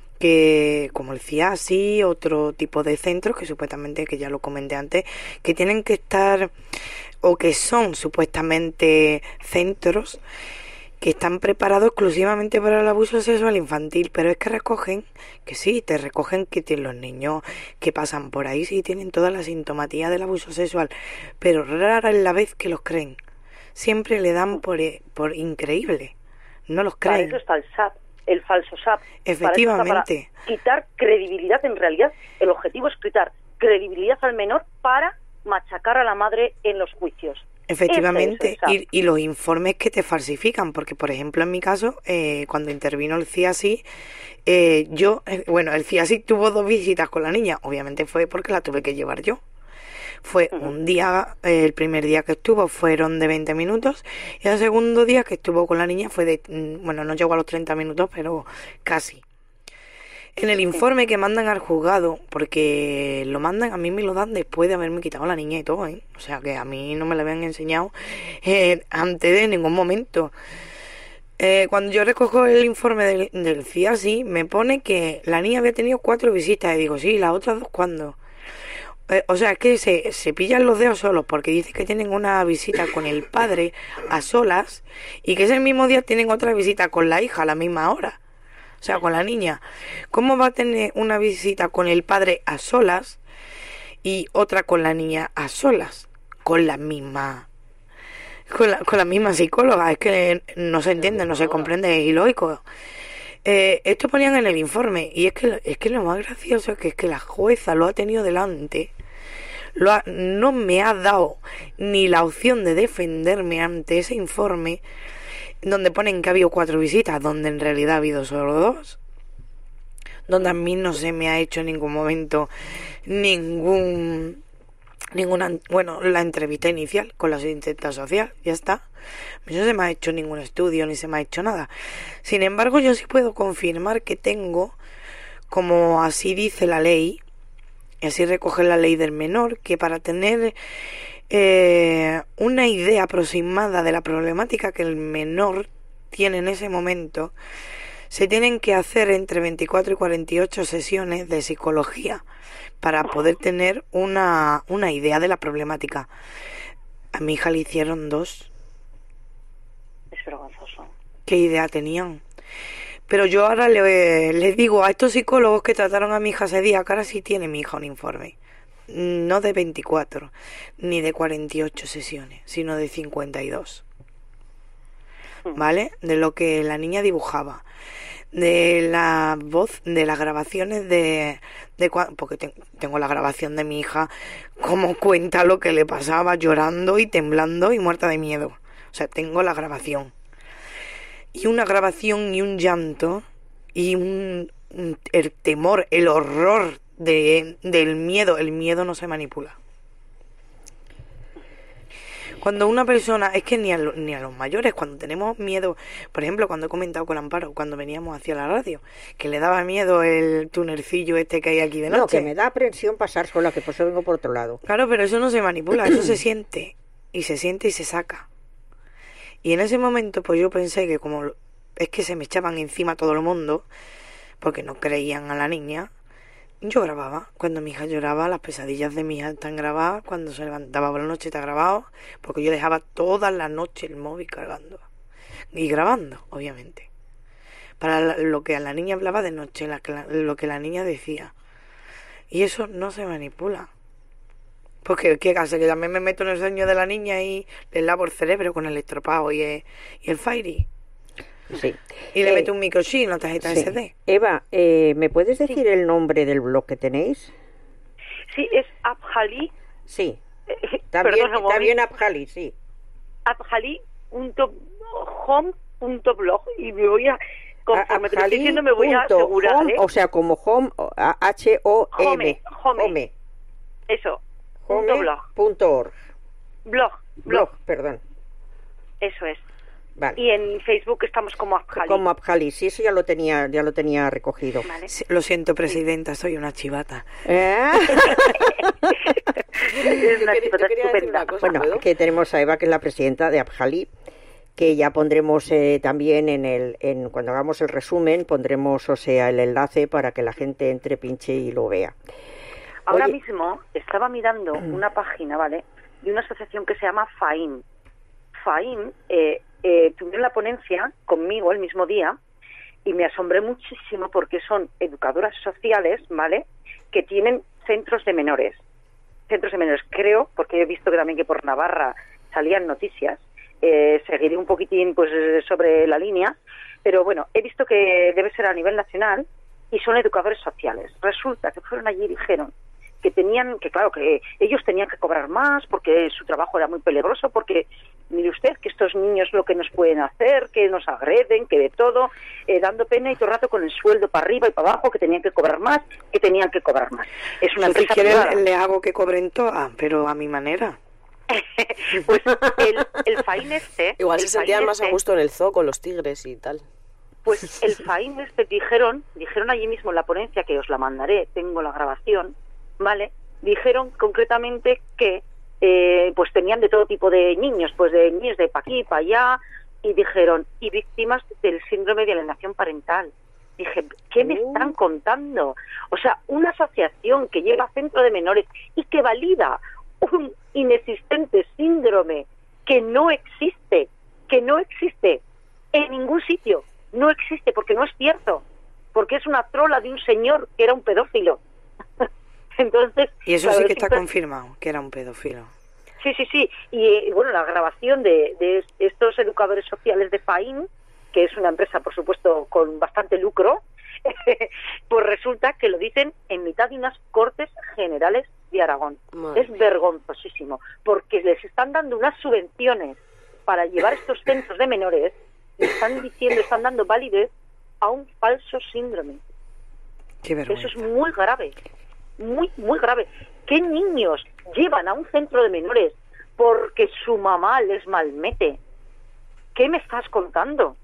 que como el C I A S I, otro tipo de centros que supuestamente, que ya lo comenté antes, que tienen que estar, o que son supuestamente centros que están preparados exclusivamente para el abuso sexual infantil, pero es que recogen, que sí, te recogen que tienen los niños que pasan por ahí, sí tienen toda la sintomatía del abuso sexual, pero rara es la vez que los creen. Siempre le dan por, por increíble, no los creen. Para eso está el S A P, el falso S A P. Efectivamente. Para quitar credibilidad, en realidad, el objetivo es quitar credibilidad al menor para machacar a la madre en los juicios. Efectivamente, y, y los informes que te falsifican, porque por ejemplo en mi caso, eh, cuando intervino el C I A S I, eh, yo, eh, bueno, el C I A S I tuvo dos visitas con la niña, obviamente fue porque la tuve que llevar yo. Fue uh-huh. un día, eh, el primer día que estuvo fueron de veinte minutos, y el segundo día que estuvo con la niña fue de, bueno, no llegó a los treinta minutos, pero casi. En el informe que mandan al juzgado, porque lo mandan, a mí me lo dan después de haberme quitado la niña y todo, ¿eh? O sea que a mí no me lo habían enseñado eh, antes de ningún momento. Eh, cuando yo recojo el informe del, del C I A S I, me pone que la niña había tenido cuatro visitas, y digo, sí, ¿las otras dos cuándo? Eh, o sea, es que se, se pillan los dedos solos, porque dice que tienen una visita con el padre a solas, y que ese mismo día tienen otra visita con la hija a la misma hora. O sea, con la niña. ¿Cómo va a tener una visita con el padre a solas y otra con la niña a solas? Con la misma con la, con la misma psicóloga. Es que no se entiende, no se comprende, es ilógico. Eh, esto ponían en el informe, y es que es que lo más gracioso es que, es que la jueza lo ha tenido delante, lo ha, no me ha dado ni la opción de defenderme ante ese informe, donde ponen que ha habido cuatro visitas, donde en realidad ha habido solo dos, donde a mí no se me ha hecho en ningún momento ningún ninguna bueno la entrevista inicial con la asistente social, ya está. No se me ha hecho ningún estudio ni se me ha hecho nada. Sin embargo, yo sí puedo confirmar que tengo, como así dice la ley, y así recoge la ley del menor, que para tener Eh, una idea aproximada de la problemática que el menor tiene en ese momento, Se tienen que hacer entre veinticuatro y cuarenta y ocho sesiones de psicología para poder tener una, una idea de la problemática. A mi hija le hicieron dos. Es vergonzoso. ¿Qué idea tenían? Pero yo ahora le, les digo a estos psicólogos que trataron a mi hija ese día, que ahora sí tiene mi hija un informe. No de veinticuatro, ni de cuarenta y ocho sesiones, sino de cincuenta y dos. ¿Vale? De lo que la niña dibujaba. De la voz, de las grabaciones de... de porque te, tengo la grabación de mi hija, cómo cuenta lo que le pasaba, llorando y temblando y muerta de miedo. O sea, tengo la grabación. Y una grabación y un llanto y un, un el temor, el horror de, del miedo. El miedo no se manipula. Cuando una persona, es que ni a, lo, ni a los mayores, cuando tenemos miedo, por ejemplo, cuando he comentado con Amparo, cuando veníamos hacia la radio, que le daba miedo el tunelcillo este que hay aquí de noche. No, que me da aprensión pasar sola, que por eso vengo por otro lado. Claro, pero eso no se manipula, eso se siente, y se siente y se saca. Y en ese momento, pues yo pensé que como es que se me echaban encima todo el mundo, porque no creían a la niña, yo grababa. Cuando mi hija lloraba, las pesadillas de mi hija están grabadas. Cuando se levantaba por la noche está grabado, porque yo dejaba toda la noche el móvil cargando y grabando, obviamente, para lo que a la niña hablaba de noche, la, lo que la niña decía. Y eso no se manipula. Porque qué hace, que también me meto en el sueño de la niña y le lavo el cerebro con el estropado y el, y el Fairy. Sí. Y le eh, meto un microchip en la tarjeta sí. ese de. Eva, eh, ¿me puedes decir sí. el nombre del blog que tenéis? Sí, es Abjali. Sí. Eh, también perdón, también Abjali, sí. Abjali punto home punto blog. Y me voy a... Conforme te lo estoy diciendo, me voy a asegurar. Home, ¿eh? O sea, como home, H O M. Home. Home. home. Eso. Home. Punto blog. Punto org. Blog. Blog, perdón. Eso es. Vale. Y en Facebook estamos como Abjali. Como Abjali, sí, eso ya lo tenía, ya lo tenía recogido. Vale. Sí, lo siento, presidenta, soy una chivata. ¿Eh? Es una chivata estupenda. Cosa, bueno, ¿puedo? que tenemos a Eva, que es la presidenta de Abjali, que ya pondremos eh, también en el, en cuando hagamos el resumen, pondremos, o sea, el enlace para que la gente entre, pinche y lo vea. Ahora Oye, mismo estaba mirando una página, ¿vale?, de una asociación que se llama FAIM. FAIM eh, eh, tuvieron la ponencia conmigo el mismo día y me asombré muchísimo porque son educadoras sociales, ¿vale?, que tienen centros de menores. Centros de menores, creo, porque he visto que también que por Navarra salían noticias. Eh, seguiré un poquitín pues sobre la línea, pero bueno, he visto que debe ser a nivel nacional y son educadores sociales. Resulta que fueron allí y dijeron que tenían, que claro, que ellos tenían que cobrar más porque su trabajo era muy peligroso, porque mire usted que estos niños lo que nos pueden hacer, que nos agreden, que de todo, eh, dando pena y todo el rato con el sueldo para arriba y para abajo, que tenían que cobrar más, que tenían que cobrar más. Es una Si empresa quieren, privada. le hago que cobren todas, pero a mi manera. Pues el, el FAIN este... Igual el se sentían FAIN más a este, gusto en el zoo con los tigres y tal. Pues el FAIN este dijeron, dijeron allí mismo en la ponencia, que os la mandaré, tengo la grabación, ¿vale? Dijeron concretamente que eh, pues tenían de todo tipo de niños, pues de niños de pa' aquí, pa' allá, y dijeron, y víctimas del síndrome de alienación parental. Dije, ¿qué me están contando? O sea, una asociación que lleva centro de menores y que valida un inexistente síndrome que no existe, que no existe en ningún sitio, no existe porque no es cierto, porque es una trola de un señor que era un pedófilo. Entonces, Y eso claro, sí que está siempre... confirmado, que era un pedófilo. Sí, sí, sí. Y, y bueno, la grabación de, de estos educadores sociales de FAIN, que es una empresa, por supuesto, con bastante lucro, pues resulta que lo dicen en mitad de unas Cortes Generales de Aragón. Madre Es mía. vergonzosísimo, porque les están dando unas subvenciones para llevar estos centros de menores y están diciendo, están dando validez a un falso síndrome. Qué vergüenza. Eso es muy grave, muy, muy grave. ¿Qué niños llevan a un centro de menores porque su mamá les malmete? ¿Qué me estás contando?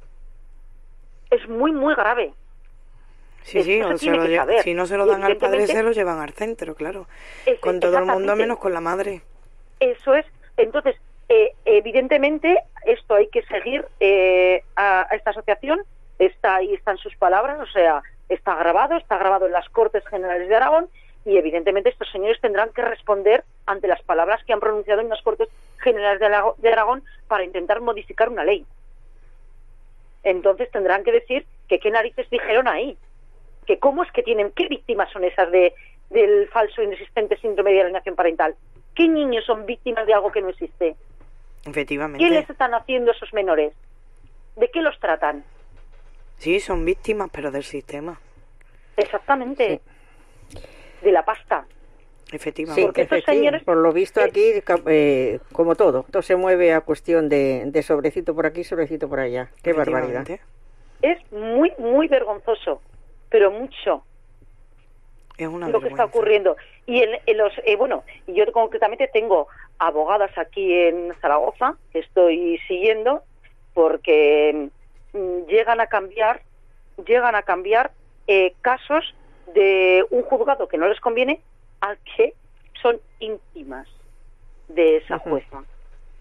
Es muy, muy grave. Sí, sí, Eso o se se tiene lo que lle- saber. si no se lo Y dan al padre, evidentemente- se lo llevan al centro, claro. Es- Con todo el mundo exactamente. menos con la madre. Eso es. Entonces, eh, evidentemente, esto hay que seguir eh, a, a esta asociación está ahí, están sus palabras, o sea, está grabado, está grabado en las Cortes Generales de Aragón, y evidentemente estos señores tendrán que responder ante las palabras que han pronunciado en las Cortes Generales de Aragón para intentar modificar una ley. Entonces tendrán que decir que qué narices dijeron ahí, que cómo es que tienen, qué víctimas son esas de del falso inexistente síndrome de alienación parental, qué niños son víctimas de algo que no existe. Efectivamente. ¿Qué les están haciendo esos menores? ¿De qué los tratan? Sí, son víctimas, pero del sistema. Exactamente. Sí. De la pasta. Efectivamente. Sí, porque estos señores, por lo visto aquí, eh, como todo, todo se mueve a cuestión de, de sobrecito por aquí, sobrecito por allá. Qué barbaridad. Es muy, muy vergonzoso, pero mucho. Es una lo vergüenza. Que está ocurriendo. Y en, en los, eh, bueno, yo concretamente tengo abogadas aquí en Zaragoza que estoy siguiendo porque mm, llegan a cambiar, llegan a cambiar eh, casos de un juzgado que no les conviene al que son íntimas de esa jueza. Uh-huh.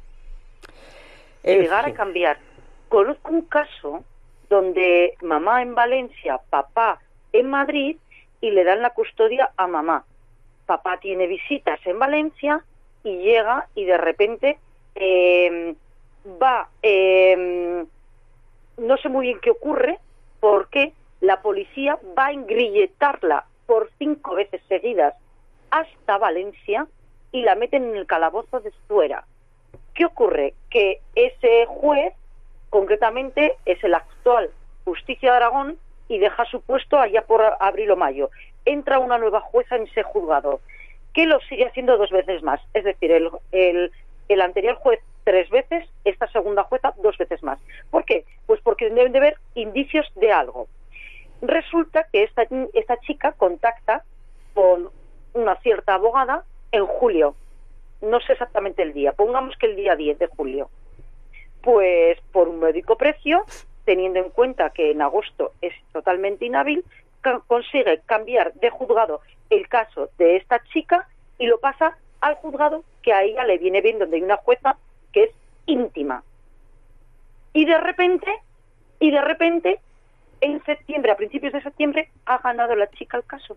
Llegar a cambiar. Conozco un caso donde mamá en Valencia, papá en Madrid, y le dan la custodia a mamá. Papá tiene visitas en Valencia y llega y de repente eh, va, eh, no sé muy bien qué ocurre, porque la policía va a engrilletarla por cinco veces seguidas hasta Valencia y la meten en el calabozo de Zuera. ¿Qué ocurre? Que ese juez, concretamente, es el actual Justicia de Aragón y deja su puesto allá por abril o mayo. Entra una nueva jueza en ese juzgado, que lo sigue haciendo dos veces más. Es decir, el, el, el anterior juez tres veces, esta segunda jueza dos veces más. ¿Por qué? Pues porque deben de haber indicios de algo. Resulta que esta, esta chica contacta con una cierta abogada en julio. No sé exactamente el día, pongamos que el día diez de julio. Pues por un módico precio, teniendo en cuenta que en agosto es totalmente inhábil, consigue cambiar de juzgado el caso de esta chica y lo pasa al juzgado que a ella le viene bien, donde hay una jueza que es íntima. Y de repente, y de repente, en septiembre, a principios de septiembre, ha ganado la chica el caso.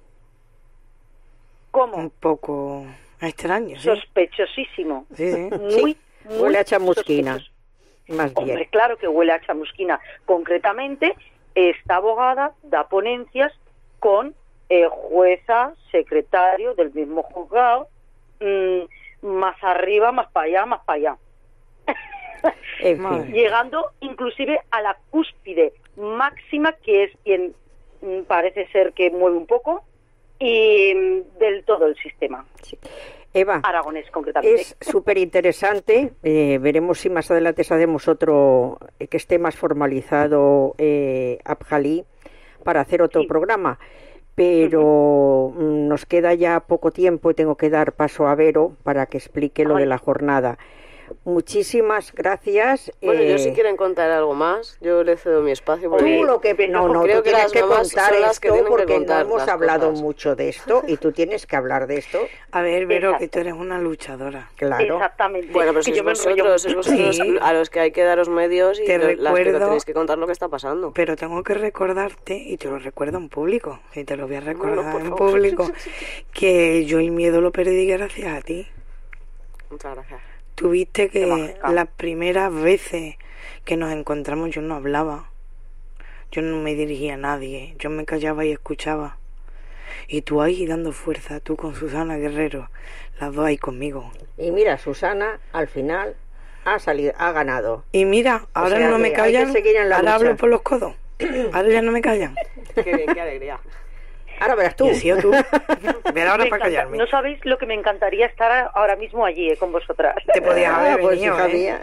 ¿Cómo? Un poco extraño, ¿sí? Sospechosísimo. Sí, sí. Muy, sí. muy huele a chamusquina. sospechoso. Más bien. Hombre, claro que huele a chamusquina. Concretamente, esta abogada da ponencias con eh, jueza, secretario del mismo juzgado, mmm, más arriba, más para allá, más para allá. En fin. Llegando inclusive a la cúspide máxima, que es quien mmm, parece ser que mueve un poco, y mmm, del todo el sistema. Sí. Eva, aragonés concretamente. Es súper interesante, eh, veremos si más adelante hacemos otro eh, que esté más formalizado, eh, Abjalí, para hacer otro sí. programa, pero uh-huh. nos queda ya poco tiempo y tengo que dar paso a Vero para que explique lo Ay. de la jornada. Muchísimas gracias. Bueno, eh... yo si quieren contar algo más, yo le cedo mi espacio. Tú lo que no, no, creo tú que tienes las que contar esto que porque que contar no hemos hablado cosas. mucho de esto y tú tienes que hablar de esto. A ver, Vero, Exacto. que tú eres una luchadora. Claro. Exactamente. Bueno, pero que si yo vosotros, es vosotros Sí. a los que hay que daros medios y Te los, recuerdo, las que tenéis que contar lo que está pasando. Pero tengo que recordarte, y te lo recuerdo en público, y te lo voy a recordar Bueno, en favor. público, que yo el miedo lo perdí gracias a ti. Muchas gracias. Tuviste que las primeras veces que nos encontramos yo no hablaba, yo no me dirigía a nadie, yo me callaba y escuchaba. Y tú ahí dando fuerza, tú con Susana Guerrero, las dos ahí conmigo. Y mira, Susana al final ha salido, ha ganado. Y mira, ahora o sea, no me callan, ahora lucha. hablo por los codos, ahora ya no me callan. Qué bien, qué alegría. Ahora verás tú. Y así tú. Ver ahora Me para encanta. callarme. No sabéis lo que me encantaría estar ahora mismo allí eh, con vosotras. Te podías haber Ah, pues venido, hija ¿eh? mía.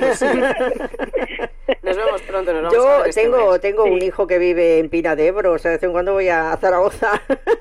Nos vemos pronto, nos vamos Yo a ver este tengo mes. tengo Sí. un hijo que vive en Pina de Ebro, o sea, de vez en cuando voy a Zaragoza.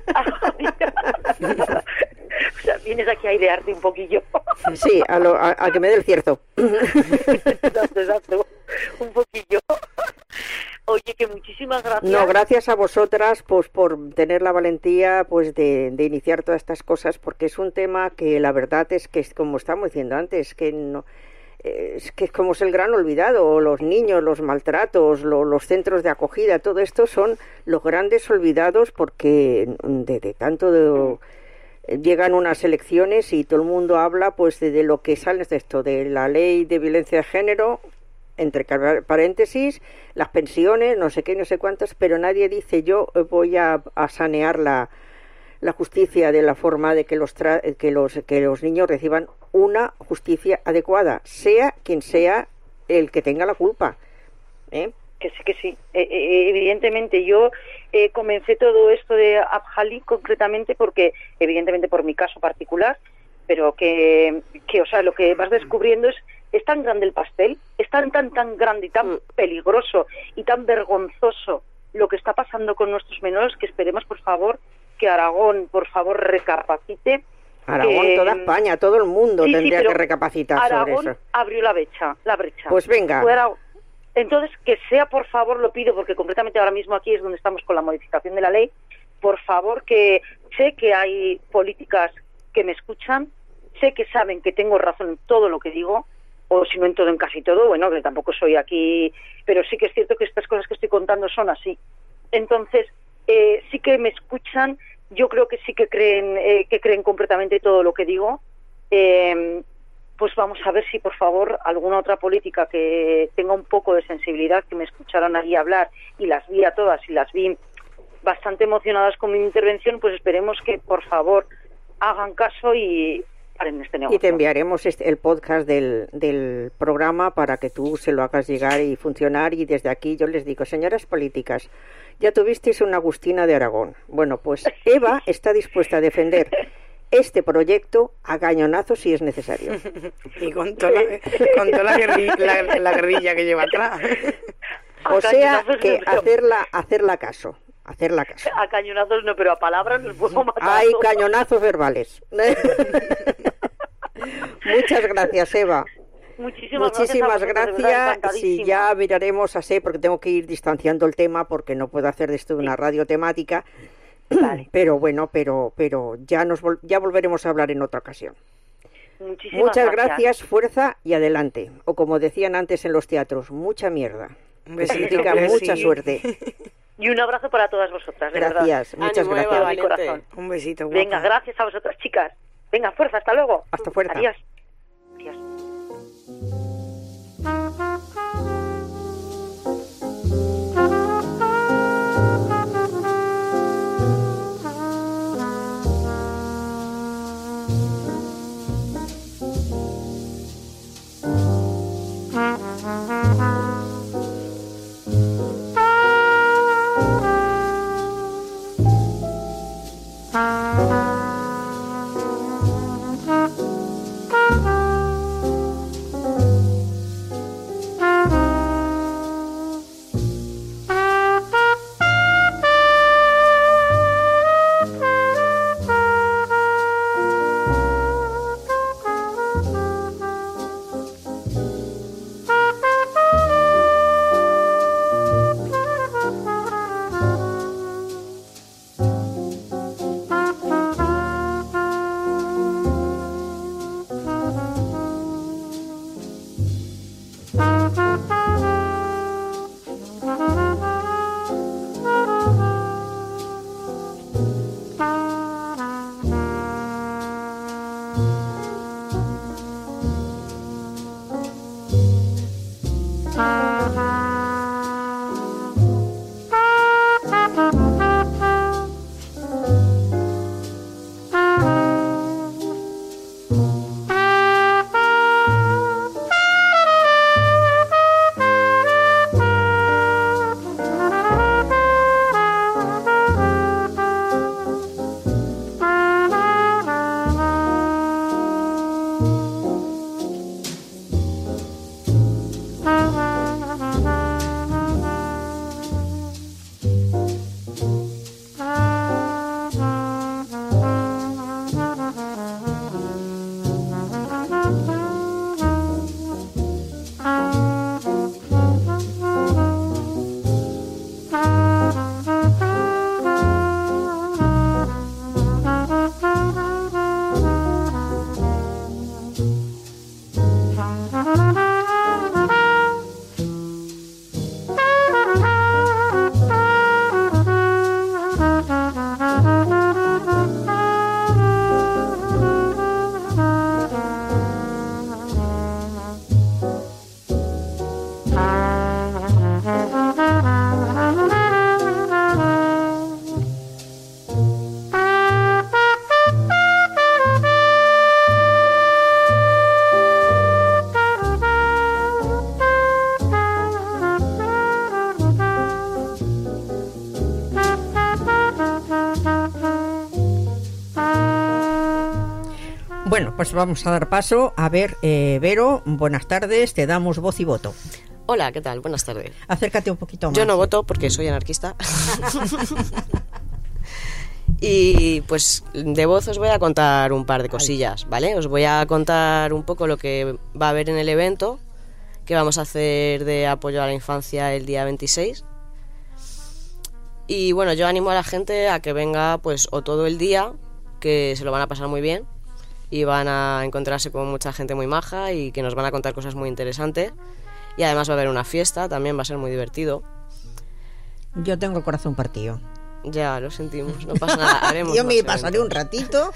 O sea, vienes aquí a idearte un poquillo. Sí, a, lo, a, a que me dé el cierto. Exacto, exacto. Un poquillo. Oye, que muchísimas gracias. No, gracias a vosotras pues por tener la valentía pues de, de iniciar todas estas cosas, porque es un tema que la verdad es que, como estábamos diciendo antes, que no es que es como es el gran olvidado, los niños, los maltratos, lo, los centros de acogida, todo esto son los grandes olvidados porque de, de tanto de, llegan unas elecciones y todo el mundo habla pues de, de lo que sale de esto, de la ley de violencia de género, entre paréntesis, las pensiones, no sé qué, no sé cuántas, pero nadie dice yo voy a, a sanear la, la justicia de la forma de que los, tra que, los, que los niños reciban una justicia adecuada, sea quien sea el que tenga la culpa. ¿Eh? Que sí, que sí. Eh, eh, evidentemente yo eh, comencé todo esto de Abjali concretamente porque, evidentemente por mi caso particular, pero que, que, o sea, lo que vas descubriendo es, es tan grande el pastel, es tan, tan, tan grande y tan peligroso y tan vergonzoso lo que está pasando con nuestros menores que esperemos, por favor, que Aragón, por favor, recapacite. Aragón, que, toda España, todo el mundo sí, tendría sí, que recapacitar Aragón sobre eso. Abrió la brecha, la brecha. Pues venga. Entonces, que sea, por favor, lo pido, porque concretamente ahora mismo aquí es donde estamos con la modificación de la ley, por favor, que sé que hay políticas que me escuchan, sé que saben que tengo razón en todo lo que digo, o si no en todo, en casi todo, bueno, que tampoco soy aquí, pero sí que es cierto que estas cosas que estoy contando son así. Entonces, eh, sí que me escuchan, yo creo que sí que creen, eh, que creen completamente todo lo que digo, eh, pues vamos a ver si, por favor, alguna otra política que tenga un poco de sensibilidad, que me escucharon allí hablar, y las vi a todas, y las vi bastante emocionadas con mi intervención, pues esperemos que, por favor, hagan caso y paren este negocio. Y te enviaremos este, el podcast del, del programa para que tú se lo hagas llegar y funcionar, y desde aquí yo les digo, señoras políticas, ya tuvisteis una Agustina de Aragón. Bueno, pues Eva está dispuesta a defender este proyecto a cañonazos si es necesario. Y con toda la, con toda la, guerrilla, la, la guerrilla que lleva atrás. O sea, que hacerla, hacerla caso. Hacerla caso. A cañonazos no, pero a palabras nos puedo matar. Hay cañonazos verbales. Muchas gracias, Eva. Muchísimas, Muchísimas gracias. gracias. Sí, ya miraremos a sé, porque tengo que ir distanciando el tema, porque no puedo hacer de esto una radio temática. Vale. Pero bueno, pero pero ya nos vol ya volveremos a hablar en otra ocasión. Muchísimas Muchas gracias. gracias, fuerza y adelante. O como decían antes en los teatros, mucha mierda. Un besito, Significa que mucha sí. suerte. Y un abrazo para todas vosotras, de Gracias, verdad. muchas Ánimo, gracias. Eva, De mi valiente. corazón. Un besito, guapa. Venga, gracias a vosotras, chicas. Venga, fuerza, hasta luego. Hasta fuerza. Adiós. Adiós. Thank you. Bueno, pues vamos a dar paso. A ver, eh, Vero, buenas tardes, te damos voz y voto. Hola, ¿qué tal? Buenas tardes. Acércate un poquito más. Yo no voto porque soy anarquista. Y pues de voz os voy a contar un par de cosillas, ¿vale? Os voy a contar un poco lo que va a haber en el evento que vamos a hacer de apoyo a la infancia el día veintiséis. Y bueno, yo animo a la gente a que venga pues o todo el día, que se lo van a pasar muy bien y van a encontrarse con mucha gente muy maja y que nos van a contar cosas muy interesantes. Y además va a haber una fiesta, también va a ser muy divertido. Yo tengo el corazón partido. Ya, lo sentimos, no pasa nada, haremos Yo me más pasaré eventos. un ratito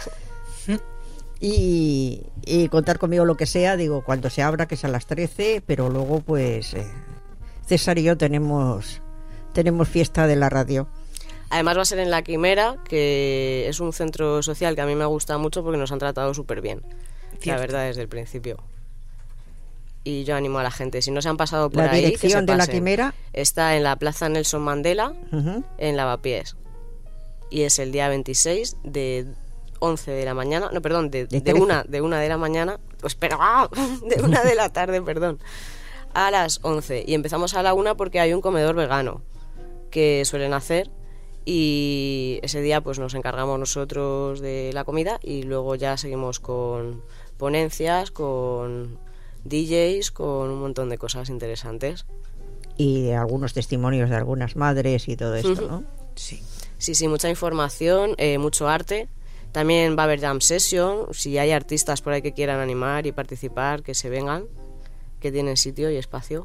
y, y contar conmigo lo que sea, digo, cuando se abra, que es a las trece, pero luego pues eh, César y yo tenemos, tenemos fiesta de la radio. Además va a ser en La Quimera, que es un centro social que a mí me gusta mucho porque nos han tratado súper bien, la verdad, desde el principio. Y yo animo a la gente, si no se han pasado por La ahí, que se dirección de La pasen. Quimera Está en la Plaza Nelson Mandela, uh-huh. en Lavapiés. Y es el día veintiséis de once de la mañana, no, perdón, de, De de, una, de una de la mañana, pues, pero, ¡ah! de una de la tarde, perdón, a las once. Y empezamos a la una porque hay un comedor vegano que suelen hacer y ese día pues nos encargamos nosotros de la comida y luego ya seguimos con ponencias, con D Js, con un montón de cosas interesantes. Y de algunos testimonios de algunas madres y todo esto, ¿no? Sí. Sí, sí, mucha información, eh, mucho arte. También va a haber jam session. Si hay artistas por ahí que quieran animar y participar, que se vengan, que tienen sitio y espacio.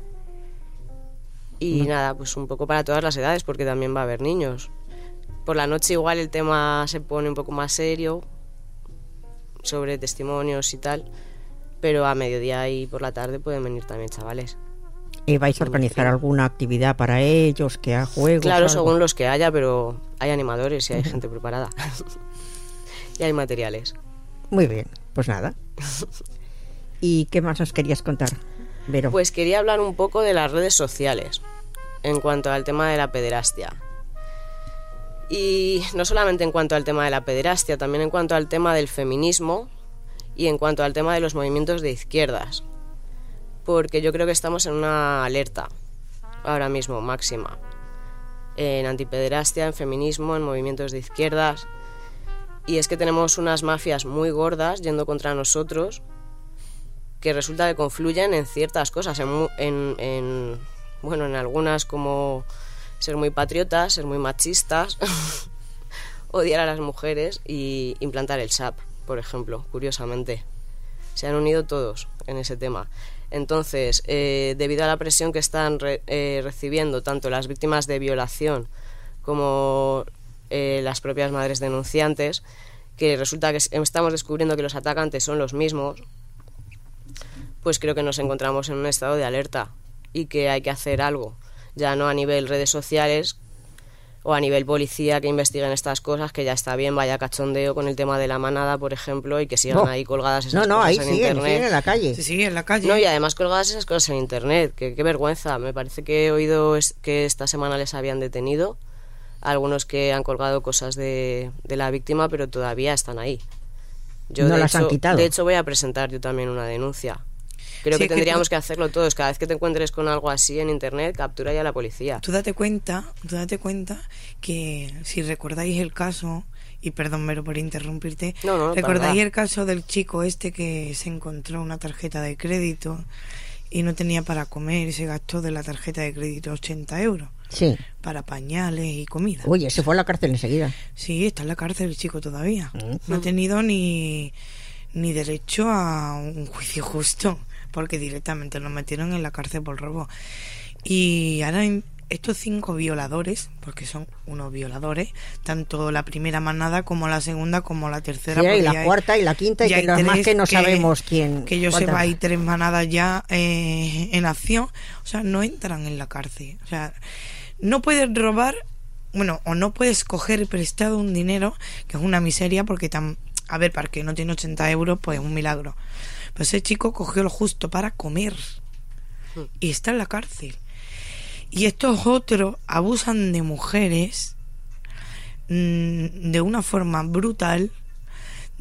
Y Mm. nada, pues un poco para todas las edades, porque también va a haber niños. Por la noche igual el tema se pone un poco más serio, sobre testimonios y tal, pero a mediodía y por la tarde pueden venir también chavales. ¿Y vais a organizar alguna actividad para ellos, que haga juegos? Claro, algo? según los que haya, pero hay animadores y hay gente preparada. Y hay materiales. Muy bien, pues nada. ¿Y qué más nos querías contar, Vero? Pues quería hablar un poco de las redes sociales en cuanto al tema de la pederastia. Y no solamente en cuanto al tema de la pederastia, también en cuanto al tema del feminismo y en cuanto al tema de los movimientos de izquierdas. Porque yo creo que estamos en una alerta ahora mismo máxima en antipederastia, en feminismo, en movimientos de izquierdas, y es que tenemos unas mafias muy gordas yendo contra nosotros que resulta que confluyen en ciertas cosas, en, en, en bueno, en algunas como ser muy patriotas, ser muy machistas, odiar a las mujeres y implantar el S A P, por ejemplo, curiosamente. Se han unido todos en ese tema. Entonces, eh, debido a la presión que están re, eh, recibiendo tanto las víctimas de violación como eh, las propias madres denunciantes, que resulta que estamos descubriendo que los atacantes son los mismos, pues creo que nos encontramos en un estado de alerta y que hay que hacer algo, ya no a nivel redes sociales o a nivel policía que investiguen estas cosas, que ya está bien, vaya cachondeo con el tema de la manada, por ejemplo, y que sigan No. ahí colgadas esas No, no, cosas ahí en siguen, internet. siguen en la calle. Sí, sí, en la calle. No, y además colgadas esas cosas en internet, que qué vergüenza. Me parece que he oído es, que esta semana les habían detenido algunos que han colgado cosas de, de la víctima, pero todavía están ahí. Yo, No de las hecho, han quitado. De hecho, voy a presentar yo también una denuncia. Creo Sí, que que tendríamos tú- que hacerlo todos. Cada vez que te encuentres con algo así en internet, captura ya a la policía. Tú date cuenta, tú date cuenta que si recordáis el caso, y perdón Mero por interrumpirte, No, no, para recordáis nada. el caso del chico este que se encontró una tarjeta de crédito y no tenía para comer y se gastó de la tarjeta de crédito ochenta euros Sí. para pañales y comida. Oye, se fue a la cárcel enseguida. Sí, está en la cárcel el chico todavía. Mm. No ha tenido ni, ni derecho a un juicio justo, porque directamente lo metieron en la cárcel por robo. Y ahora en- estos cinco violadores, porque son unos violadores, tanto la primera manada como la segunda como la tercera. Sí, y porque la ya hay- cuarta y la quinta, y ya que hay las más tres que no sabemos quién. Que yo cuántas sepa, hay más. tres manadas ya eh, en acción. O sea, no entran en la cárcel. O sea, no puedes robar, bueno, o no puedes coger prestado un dinero, que es una miseria, porque tan, a ver, para que no tiene ochenta euros, pues es un milagro. Pues ese chico cogió lo justo para comer y está en la cárcel. Y estos otros abusan de mujeres mmm, de una forma brutal,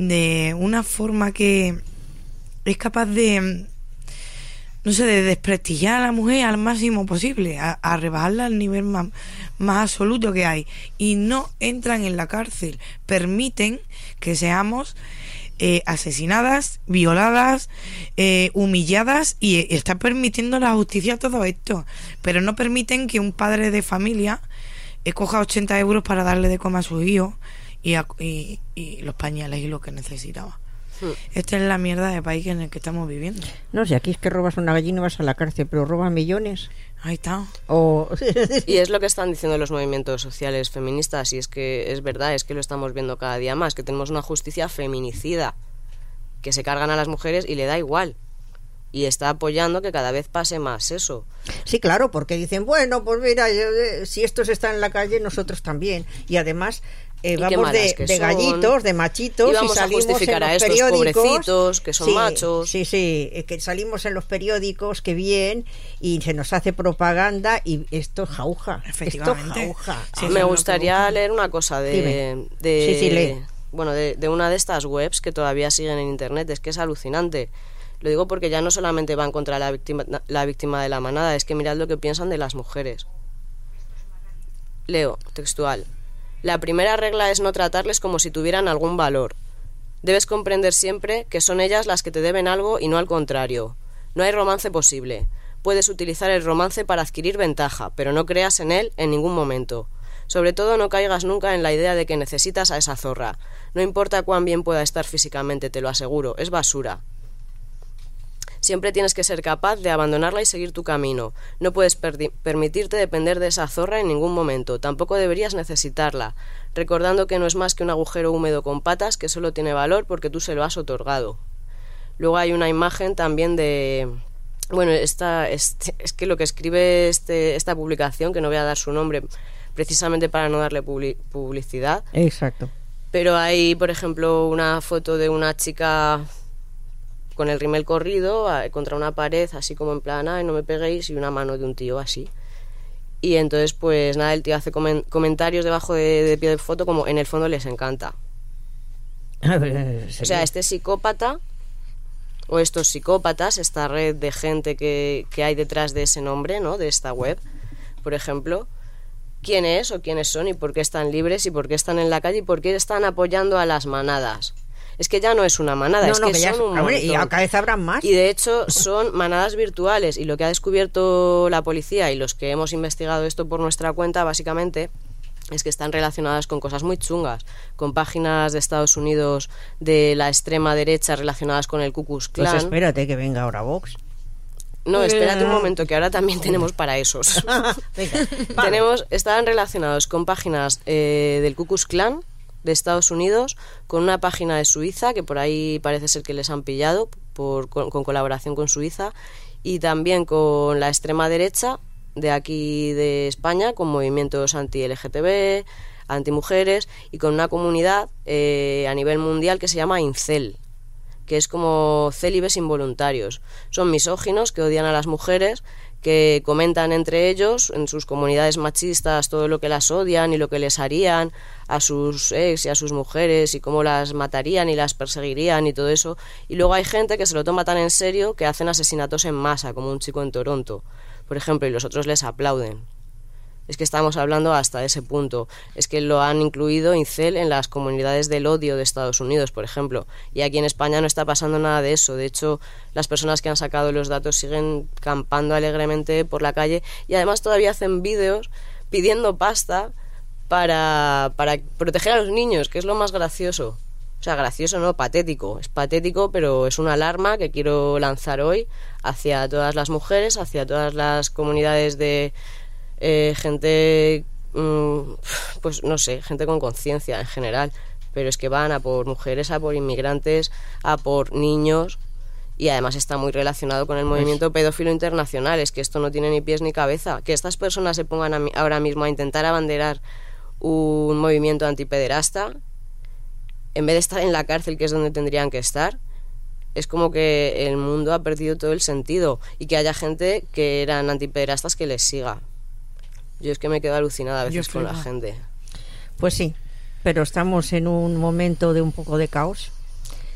de una forma que es capaz de, no sé, de desprestigiar a la mujer al máximo posible, a, a rebajarla al nivel más, más absoluto que hay, y no entran en la cárcel, permiten que seamos eh, asesinadas, violadas, eh, humilladas, y eh, están permitiendo la justicia todo esto, pero no permiten que un padre de familia eh, coja ochenta euros para darle de comer a su hijo y, a, y, y los pañales y lo que necesitaba. Esta es la mierda de país en el que estamos viviendo. No sé, aquí es que robas una gallina y vas a la cárcel, pero roban millones. Ahí está. O... Y es lo que están diciendo los movimientos sociales feministas, y es que es verdad, es que lo estamos viendo cada día más, que tenemos una justicia feminicida, que se cargan a las mujeres y le da igual. Y está apoyando que cada vez pase más eso. Sí, claro, porque dicen, bueno, pues mira, yo, si estos están en la calle, nosotros también. Y además... Eh, vamos de, de gallitos, de machitos, y vamos y salimos a justificar en los a estos periódicos, pobrecitos que son sí, machos. Sí, sí, que salimos en los periódicos, que bien, y se nos hace propaganda, y esto jauja. Efectivamente. Esto jauja. Sí, me gustaría leer una cosa de, de, sí, sí, lee. Bueno, de, de una de estas webs que todavía siguen en internet. Es que es alucinante. Lo digo porque ya no solamente van contra la víctima, la víctima de la manada, es que mirad lo que piensan de las mujeres. Leo, textual. La primera regla es no tratarles como si tuvieran algún valor. Debes comprender siempre que son ellas las que te deben algo y no al contrario. No hay romance posible. Puedes utilizar el romance para adquirir ventaja, pero no creas en él en ningún momento. Sobre todo no caigas nunca en la idea de que necesitas a esa zorra. No importa cuán bien pueda estar físicamente, te lo aseguro, es basura. Siempre tienes que ser capaz de abandonarla y seguir tu camino. No puedes perdi- permitirte depender de esa zorra en ningún momento. Tampoco deberías necesitarla, recordando que no es más que un agujero húmedo con patas que solo tiene valor porque tú se lo has otorgado. Luego hay una imagen también de... Bueno, esta, este, es que lo que escribe este, esta publicación, que no voy a dar su nombre precisamente para no darle publi- publicidad. Exacto. Pero hay, por ejemplo, una foto de una chica... con el rímel corrido contra una pared, así como en plan, ay, no me peguéis, y una mano de un tío así. Y entonces, pues nada, el tío hace comen- comentarios debajo de, de pie de foto como, en el fondo les encanta. O sea, este psicópata, o estos psicópatas, esta red de gente que, que hay detrás de ese nombre, ¿no?, de esta web, por ejemplo, ¿quién es o quiénes son y por qué están libres y por qué están en la calle y por qué están apoyando a las manadas? Es que ya no es una manada, no, es no, que, que son ya, un hombre, montón. y a cada vez habrán más. Y de hecho son manadas virtuales, y lo que ha descubierto la policía y los que hemos investigado esto por nuestra cuenta, básicamente, es que están relacionadas con cosas muy chungas, con páginas de Estados Unidos de la extrema derecha relacionadas con el Ku Klux Klan. Pues espérate que venga ahora Vox. No, espérate un momento, que ahora también tenemos para esos. Venga, tenemos, están relacionados con páginas eh, del Ku Klux Klan de Estados Unidos, con una página de Suiza, que por ahí parece ser que les han pillado por, con, con colaboración con Suiza, y también con la extrema derecha de aquí de España, con movimientos anti-L G T B, anti-mujeres, y con una comunidad eh, a nivel mundial que se llama Incel, que es como célibes involuntarios. Son misóginos que odian a las mujeres, que comentan entre ellos, en sus comunidades machistas, todo lo que las odian y lo que les harían a sus ex y a sus mujeres y cómo las matarían y las perseguirían y todo eso. Y luego hay gente que se lo toma tan en serio que hacen asesinatos en masa, como un chico en Toronto, por ejemplo, y los otros les aplauden. Es que estamos hablando hasta de ese punto. Es que lo han incluido Incel en las comunidades del odio de Estados Unidos, por ejemplo. Y aquí en España no está pasando nada de eso. De hecho, las personas que han sacado los datos siguen campando alegremente por la calle y además todavía hacen vídeos pidiendo pasta para, para proteger a los niños, que es lo más gracioso. O sea, gracioso no, patético. Es patético, pero es una alarma que quiero lanzar hoy hacia todas las mujeres, hacia todas las comunidades de... Eh, gente, mmm, pues no sé, gente con conciencia en general, pero es que van a por mujeres, a por inmigrantes, a por niños, y además está muy relacionado con el movimiento pedófilo internacional. Es que esto no tiene ni pies ni cabeza. Que estas personas se pongan a mi, ahora mismo a intentar abanderar un movimiento antipederasta en vez de estar en la cárcel, que es donde tendrían que estar. Es como que el mundo ha perdido todo el sentido, y que haya gente que eran antipederastas que les siga. Yo es que me quedo alucinada a veces con la gente. Pues sí, pero estamos en un momento de un poco de caos.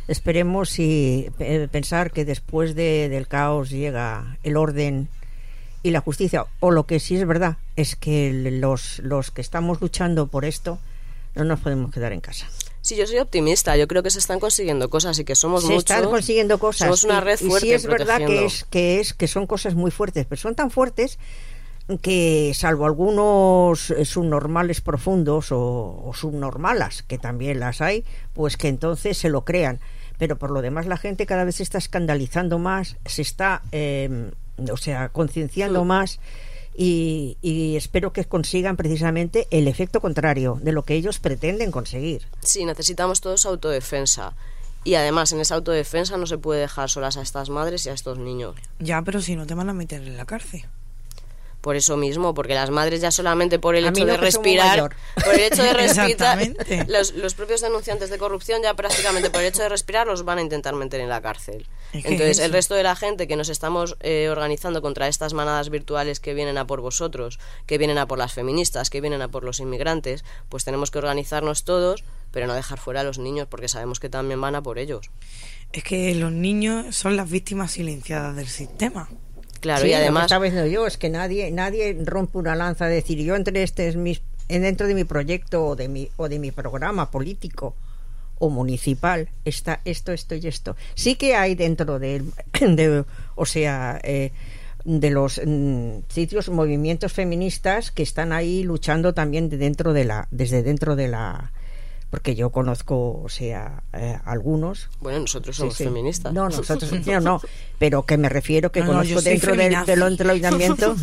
Esperemos y eh, pensar que después de, del caos llega el orden y la justicia. O lo que sí es verdad es que los, los que estamos luchando por esto no nos podemos quedar en casa. Sí, yo soy optimista. Yo creo que se están consiguiendo cosas y que somos se muchos. Se están consiguiendo cosas. Somos una red y, fuerte. Y sí es verdad que es, que es que son cosas muy fuertes, pero son tan fuertes que, salvo algunos subnormales profundos o, o subnormalas, que también las hay, pues que entonces se lo crean. Pero por lo demás la gente cada vez se está escandalizando más, se está, eh, o sea, concienciando sí. más. Y, y espero que consigan precisamente el efecto contrario de lo que ellos pretenden conseguir. Sí, necesitamos todos autodefensa. Y además en esa autodefensa no se puede dejar solas a estas madres y a estos niños. Ya, pero si no te van a meter en la cárcel. Por eso mismo, porque las madres ya solamente por el a hecho no de respirar, por el hecho de respirar, los, los propios denunciantes de corrupción ya prácticamente por el hecho de respirar los van a intentar meter en la cárcel. Entonces el resto de la gente que nos estamos eh, organizando contra estas manadas virtuales que vienen a por vosotros, que vienen a por las feministas, que vienen a por los inmigrantes, pues tenemos que organizarnos todos, pero no dejar fuera a los niños porque sabemos que también van a por ellos. Es que los niños son las víctimas silenciadas del sistema. Claro, sí, y además lo que estaba diciendo yo es que nadie nadie rompe una lanza de decir yo entre este es mi, dentro de mi proyecto o de mi o de mi programa político o municipal está esto esto y esto. Sí que hay dentro de, de o sea eh, de los mm, sitios movimientos feministas que están ahí luchando también de dentro de la desde dentro de la porque yo conozco, o sea, eh, algunos. Bueno, nosotros somos sí, sí. feministas. No, nosotros no, no, pero que me refiero que no, conozco no, dentro del, del, del ayuntamiento.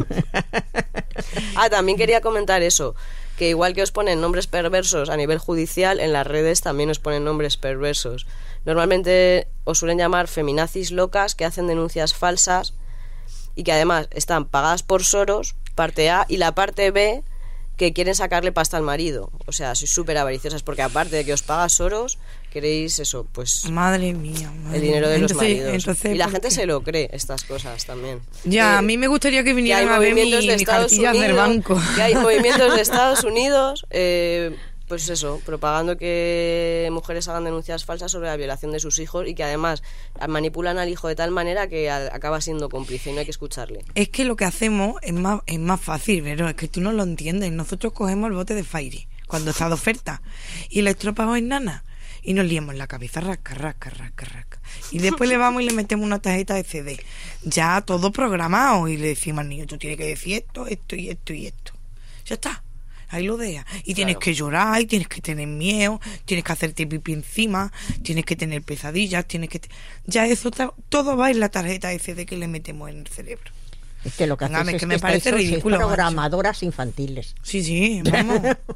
Ah, también quería comentar eso, que igual que os ponen nombres perversos a nivel judicial, en las redes también os ponen nombres perversos. Normalmente os suelen llamar feminazis locas que hacen denuncias falsas y que además están pagadas por Soros, parte A, y la parte B, que quieren sacarle pasta al marido. O sea, sois súper avariciosas porque aparte de que os paga Soros, queréis eso, pues... Madre mía. Madre el dinero de entonces, los maridos. Entonces, y la gente se lo cree, estas cosas también. Ya, eh, a mí me gustaría que vinieran a ver mi, mis cartillas del banco. Que hay movimientos de Estados Unidos... Eh, pues eso, propagando que mujeres hagan denuncias falsas sobre la violación de sus hijos y que además manipulan al hijo de tal manera que acaba siendo cómplice y no hay que escucharle. Es que lo que hacemos es más es más fácil, pero es que tú no lo entiendes. Nosotros cogemos el bote de Fairy cuando está de oferta y el estrópago es nana y nos liamos la cabeza, rasca, rasca, rasca, rasca. Y después le vamos y le metemos una tarjeta de C D. Ya todo programado y le decimos al niño, tú tienes que decir esto, esto y esto y esto. Ya está. Ahí lo dejas. Y tienes claro. que llorar, y tienes que tener miedo, tienes que hacerte pipí encima, tienes que tener pesadillas, tienes que... Te... Ya eso ta... todo va en la tarjeta de C D que le metemos en el cerebro. Es que lo que haces es que que me parece ridículo. Programadoras macho. Infantiles. Sí, sí, vamos.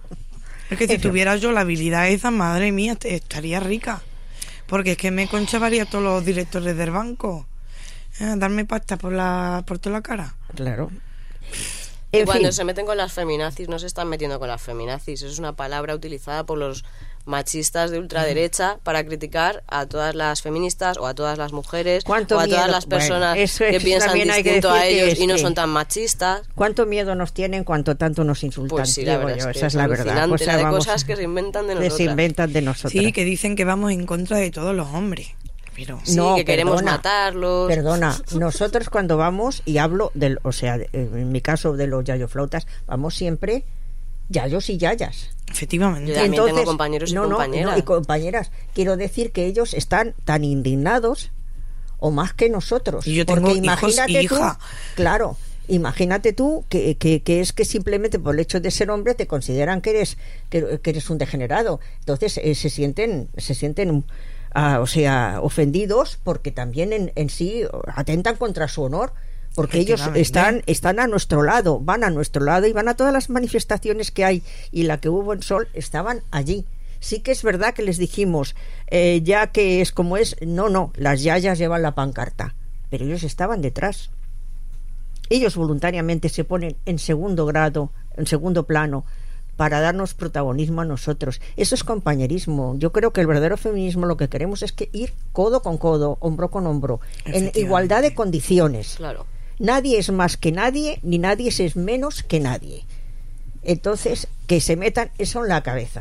Es que si tuviera yo la habilidad esa, madre mía, estaría rica. Porque es que me conchavaría todos los directores del banco. Eh, darme pasta por la por toda la cara. Claro. Y cuando se meten con las feminazis, no se están metiendo con las feminazis. Es una palabra utilizada por los machistas de ultraderecha para criticar a todas las feministas o a todas las mujeres o a todas miedo? las personas bueno, eso, que eso piensan distinto que a ellos es y no que son tan machistas. ¿Cuánto miedo nos tienen cuanto tanto nos insultan? Pues sí, la verdad yo, es que esa es la verdad. O sea, de vamos, cosas que se inventan de nosotros. Se inventan de nosotros. Sí, que dicen que vamos en contra de todos los hombres. Pero sí, no, que queremos perdona, matarlos. Perdona, nosotros cuando vamos, y hablo del, o sea, en mi caso de los yayoflautas, vamos siempre yayos y yayas. Efectivamente. Yo también entonces, tengo compañeros y no, compañeras. No, y compañeras. Quiero decir que ellos están tan indignados o más que nosotros. Y yo tengo porque hijos imagínate y hija. Tú, claro, imagínate tú que, que, que es que simplemente por el hecho de ser hombre te consideran que eres que, que eres un degenerado. Entonces eh, se sienten se sienten Uh, o sea, ofendidos porque también en, en sí atentan contra su honor, porque ellos están están a nuestro lado, van a nuestro lado y van a todas las manifestaciones que hay, y la que hubo en Sol estaban allí. Sí que es verdad que les dijimos, eh, ya que es como es, no, no, las yayas llevan la pancarta, pero ellos estaban detrás. Ellos voluntariamente se ponen en segundo grado, en segundo plano, para darnos protagonismo a nosotros. Eso es compañerismo. Yo creo que el verdadero feminismo lo que queremos es que ir codo con codo, hombro con hombro, en igualdad de condiciones. Claro. Nadie es más que nadie, ni nadie es menos que nadie. Entonces, que se metan eso en la cabeza.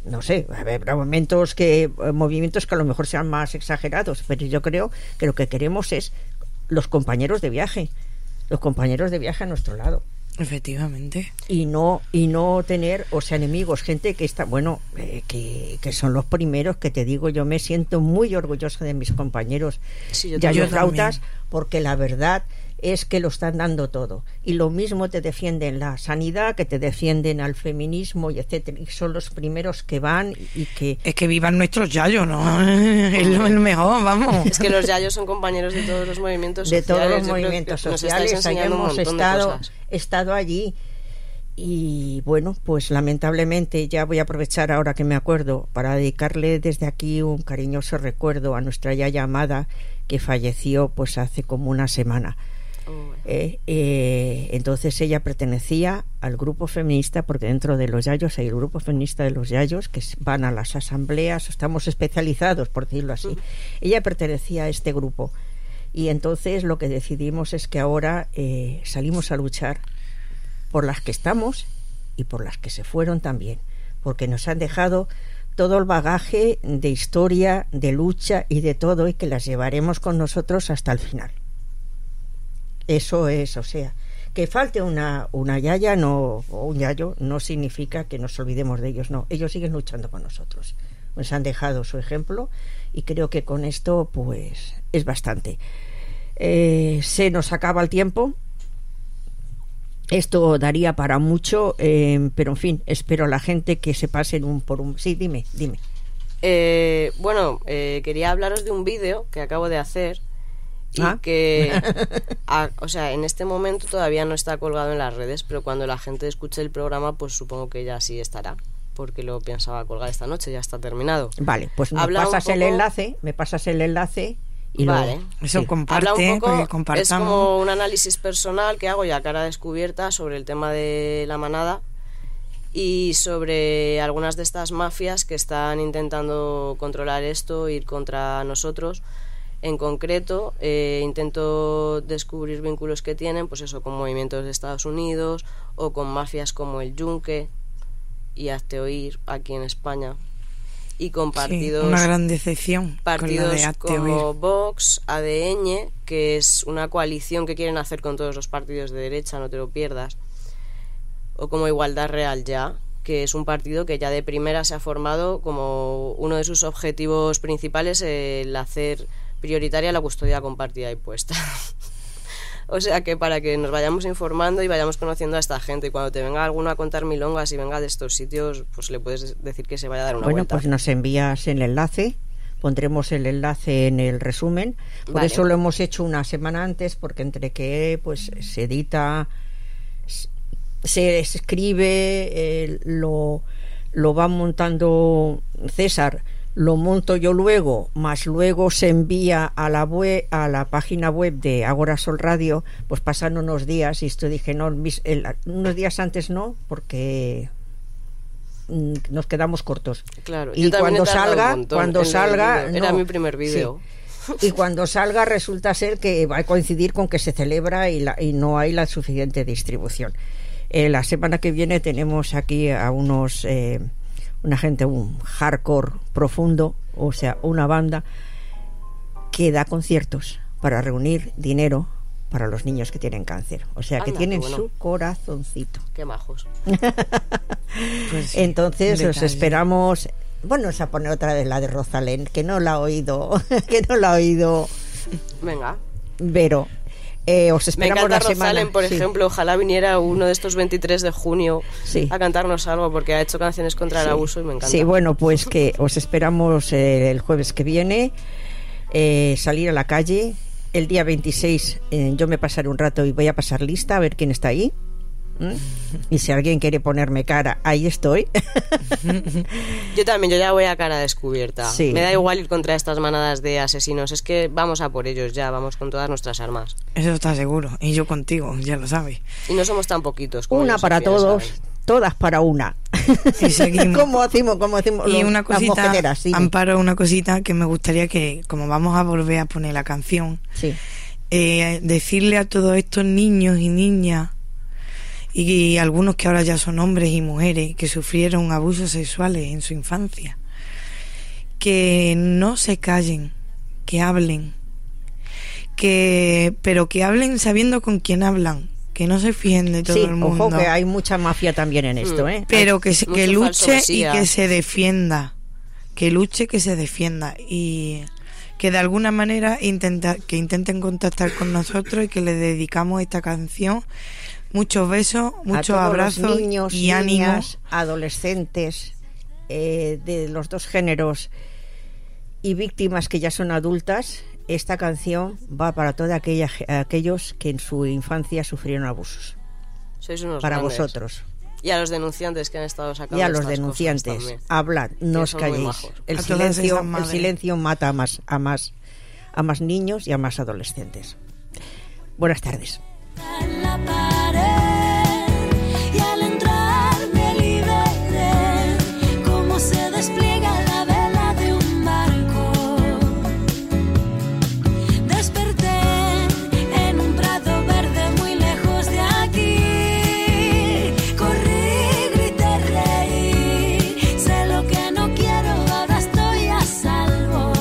no sé, habrá momentos que, movimientos que a lo mejor sean más exagerados, pero yo creo que lo que queremos es los compañeros de viaje, los compañeros de viaje a nuestro lado. Efectivamente. Y no y no tener, o sea, enemigos, gente que está, bueno, eh, que, que son los primeros, que te digo, yo me siento muy orgullosa de mis compañeros Sí, yo yayos también. rautas, porque la verdad es que lo están dando todo. Y lo mismo te defienden la sanidad, que te defienden al feminismo y etcétera. Y son los primeros que van y que... Es que vivan nuestros yayos, ¿no? Es lo el mejor, vamos. Es que los yayos son compañeros de todos los movimientos de sociales. todos los Yo creo movimientos que nos estáis sociales, ahí enseñando un hemos montón de estado, cosas. estado allí. Y bueno, pues lamentablemente ya voy a aprovechar ahora que me acuerdo para dedicarle desde aquí un cariñoso recuerdo a nuestra yaya amada, que falleció pues hace como una semana. Oh. Eh, eh, entonces ella pertenecía al grupo feminista, porque dentro de los yayos hay el grupo feminista de los yayos que van a las asambleas, estamos especializados, por decirlo así. Ella pertenecía a este grupo, y entonces lo que decidimos es que ahora eh, salimos a luchar por las que estamos y por las que se fueron también, porque nos han dejado todo el bagaje de historia, de lucha y de todo, y que las llevaremos con nosotros hasta el final. Eso es, o sea, que falte una, una yaya no, o un yayo no significa que nos olvidemos de ellos, no, ellos siguen luchando con nosotros, nos han dejado su ejemplo, y creo que con esto pues es bastante. Eh, se nos acaba el tiempo, esto daría para mucho, eh, pero en fin, espero a la gente que se pasen un por un... Sí, dime, dime. Eh, bueno, eh, quería hablaros de un vídeo que acabo de hacer y ¿Ah? que, a, o sea, en este momento todavía no está colgado en las redes, pero cuando la gente escuche el programa, pues supongo que ya sí estará, porque lo pensaba colgar esta noche, ya está terminado. Vale, pues me Habla un pasas el poco- enlace, me pasas el enlace y Vale. lo... Eso sí. comparte, Habla un porque poco, es compartamos. como un análisis personal que hago ya a cara descubierta sobre el tema de la manada y sobre algunas de estas mafias que están intentando controlar esto, ir contra nosotros. En concreto, eh, intento descubrir vínculos que tienen, pues eso, con movimientos de Estados Unidos o con mafias como el Yunque y Hazte Oír aquí en España, y con partidos, Sí, una gran decepción partidos con la de Hazte como Oír. Vox, A D Ñ, que es una coalición que quieren hacer con todos los partidos de derecha, no te lo pierdas, o como Igualdad Real Ya, que es un partido que ya de primera se ha formado como uno de sus objetivos principales el hacer prioritaria la custodia compartida y puesta. O sea que para que nos vayamos informando y vayamos conociendo a esta gente, y cuando te venga alguno a contar milongas y venga de estos sitios, pues le puedes decir que se vaya a dar una Bueno, vuelta. pues nos envías el enlace, pondremos el enlace en el resumen. Por Vale. eso lo hemos hecho una semana antes, porque entre que pues se edita, se escribe, eh, lo, lo va montando César, lo monto yo luego, más luego se envía a la web, a la página web de Agora Sol Radio, pues pasan unos días, y esto dije, no, mis- el- unos días antes no, porque mm, nos quedamos cortos. Claro, y yo también cuando he tardado salga, un montón cuando en el salga, vídeo. Era no, mi primer vídeo. sí. Y cuando salga resulta ser que va a coincidir con que se celebra y, la, y no hay la suficiente distribución. Eh, la semana que viene tenemos aquí a unos eh, una gente, un hardcore profundo, o sea, una banda que da conciertos para reunir dinero para los niños que tienen cáncer, o sea, que Anda, tienen qué bueno. su corazoncito. Qué majos. Pues sí, Entonces un os detalle. esperamos. Bueno, vamos a poner otra vez la de Rosalén, que no la ha oído, que no la ha oído Venga. Vero. Eh, os Me esperamos encanta la semana. Rosalén, por Sí. ejemplo. Ojalá viniera uno de estos veintitrés de junio Sí. a cantarnos algo, porque ha hecho canciones contra el Sí. abuso y me encanta. Sí, bueno, pues que os esperamos eh, el jueves que viene, eh, salir a la calle. El día veintiséis eh, yo me pasaré un rato y voy a pasar lista a ver quién está ahí. ¿Mm? Y si alguien quiere ponerme cara, ahí estoy. Yo también, yo ya voy a cara descubierta. Sí. Me da igual ir contra estas manadas de asesinos. Es que vamos a por ellos ya, vamos con todas nuestras armas. Eso está seguro. Y yo contigo, ya lo sabes. Y no somos tan poquitos como Una ellos, para al final, todos, ¿saben? todas para una. Y seguimos. ¿Cómo hacemos? ¿Cómo hacemos? Y los- una las cosita, mosqueteras? Sí, Amparo, una cosita que me gustaría que, como vamos a volver a poner la canción, sí. eh, decirle a todos estos niños y niñas y algunos que ahora ya son hombres y mujeres que sufrieron abusos sexuales en su infancia, que no se callen, que hablen, que pero que hablen sabiendo con quién hablan, que no se fíen de todo sí, el mundo. Ojo, que hay mucha mafia también en esto, ¿eh? Pero que, se, que luche y que se defienda. defienda, que luche, que se defienda y que de alguna manera intenta, que intenten contactar con nosotros y que le dedicamos esta canción. Muchos besos, muchos abrazos, los niños, y ánimo. Niñas, adolescentes eh, de los dos géneros y víctimas que ya son adultas. Esta canción va para todos aquellos que en su infancia sufrieron abusos. Sois unos para grandes. Vosotros. Y a los denunciantes que han estado sacando Y a los estas denunciantes, cosas también, hablad, no que os son muy calléis. majos. El A todas silencio, esas el madres. silencio mata a más, a más, a más niños y a más adolescentes. Buenas tardes. En la pared y al entrar me liberé, cómo se despliega la vela de un barco. Desperté en un prado verde muy lejos de aquí. Corrí, grité, reí, sé lo que no quiero, ahora estoy a salvo.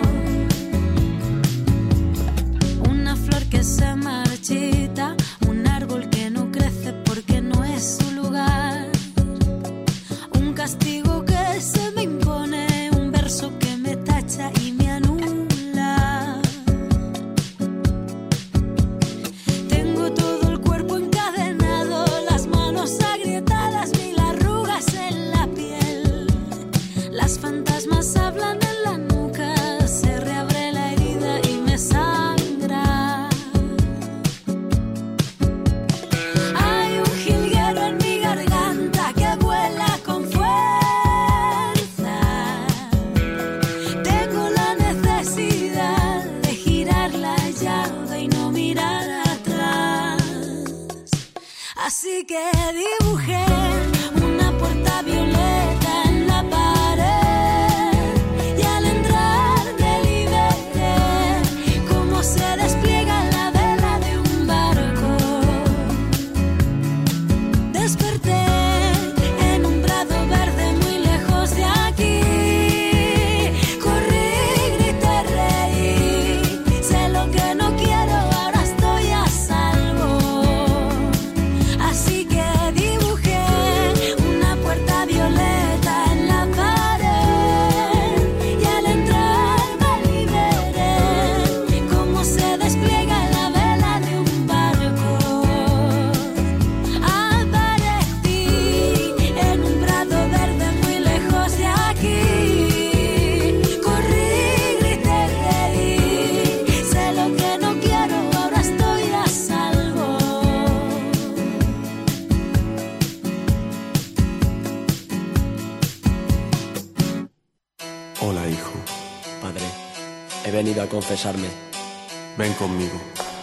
Una flor que se marchita, un árbol que no crece porque no es su lugar, un castigo que se me impone, un verso que me tacha y me anula. Tengo todo el cuerpo encadenado, las manos agrietadas, mil arrugas en la piel. Las fantasmas hablan en la nuca, se reabre la herida y me sangra. Hay un jilguero en mi garganta que vuela con fuerza. Tengo la necesidad de girar la llave y no mirar atrás. Así que dibujé una puerta violeta en la pared y al entrar me liberé, cómo se despliega la vela de un barco. Desperté en un prado verde muy lejos de aquí. Corrí, grité, reí, sé lo que no quiero, ahora estoy a salvo. Así que dibujé una puerta violeta en la pared y al entrar me liberé, cómo se despliega la vela de un barco. Aparecí en un prado verde muy lejos de aquí. Corrí, grité, reí, sé lo que no quiero, ahora estoy a salvo. Hola, hijo. Padre, he venido a confesarme. Ven conmigo.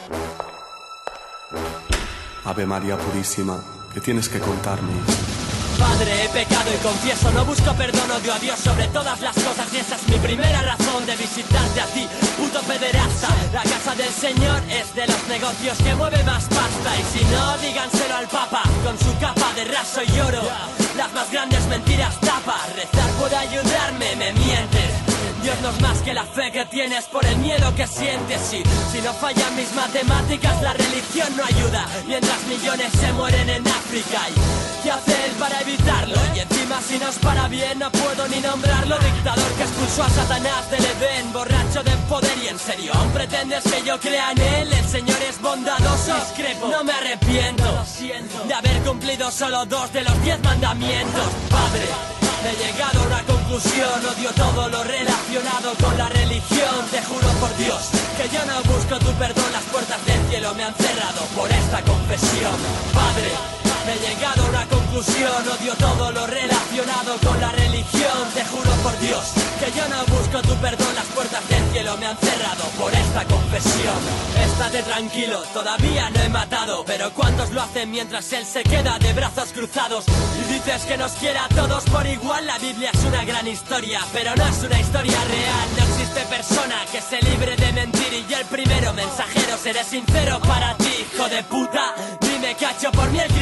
Ave María Purísima, ¿qué tienes que contarme? Padre, he pecado y confieso, no busco perdón, odio a Dios sobre todas las cosas y esa es mi primera razón de visitarte a ti, puto pederasta. La casa del Señor es de los negocios que mueve más pasta y si no, díganselo al Papa, con su capa de raso y oro. Las más grandes mentiras tapa, rezar puede ayudarme, me mientes. Dios no es más que la fe que tienes por el miedo que sientes. Y si no fallan mis matemáticas, la religión no ayuda. Mientras millones se mueren en África. ¿Y qué hace él para evitarlo? Y encima si no es para bien, no puedo ni nombrarlo. Dictador que expulsó a Satanás del Edén, borracho de poder y en serio. ¿Aún pretendes que yo crea en él? El Señor es bondadoso. Discrepo, no me arrepiento de haber cumplido solo dos de los diez mandamientos. Padre, he llegado a una conclusión, odio todo lo relacionado con la religión. Te juro por Dios que yo no busco tu perdón, las puertas del cielo me han cerrado por esta confesión. Padre, he llegado a una conclusión, odio todo lo relacionado con la religión. Te juro por Dios que yo no busco tu perdón, las puertas del cielo me han cerrado por esta confesión. Estate tranquilo, todavía no he matado, pero ¿cuántos lo hacen mientras él se queda de brazos cruzados? Y dices que nos quiera a todos por igual, la Biblia es una gran historia, pero no es una historia real. No existe persona que se libre de mentir y yo el primero mensajero seré sincero para ti, hijo de puta. Dime qué ha hecho por mí el cristianismo.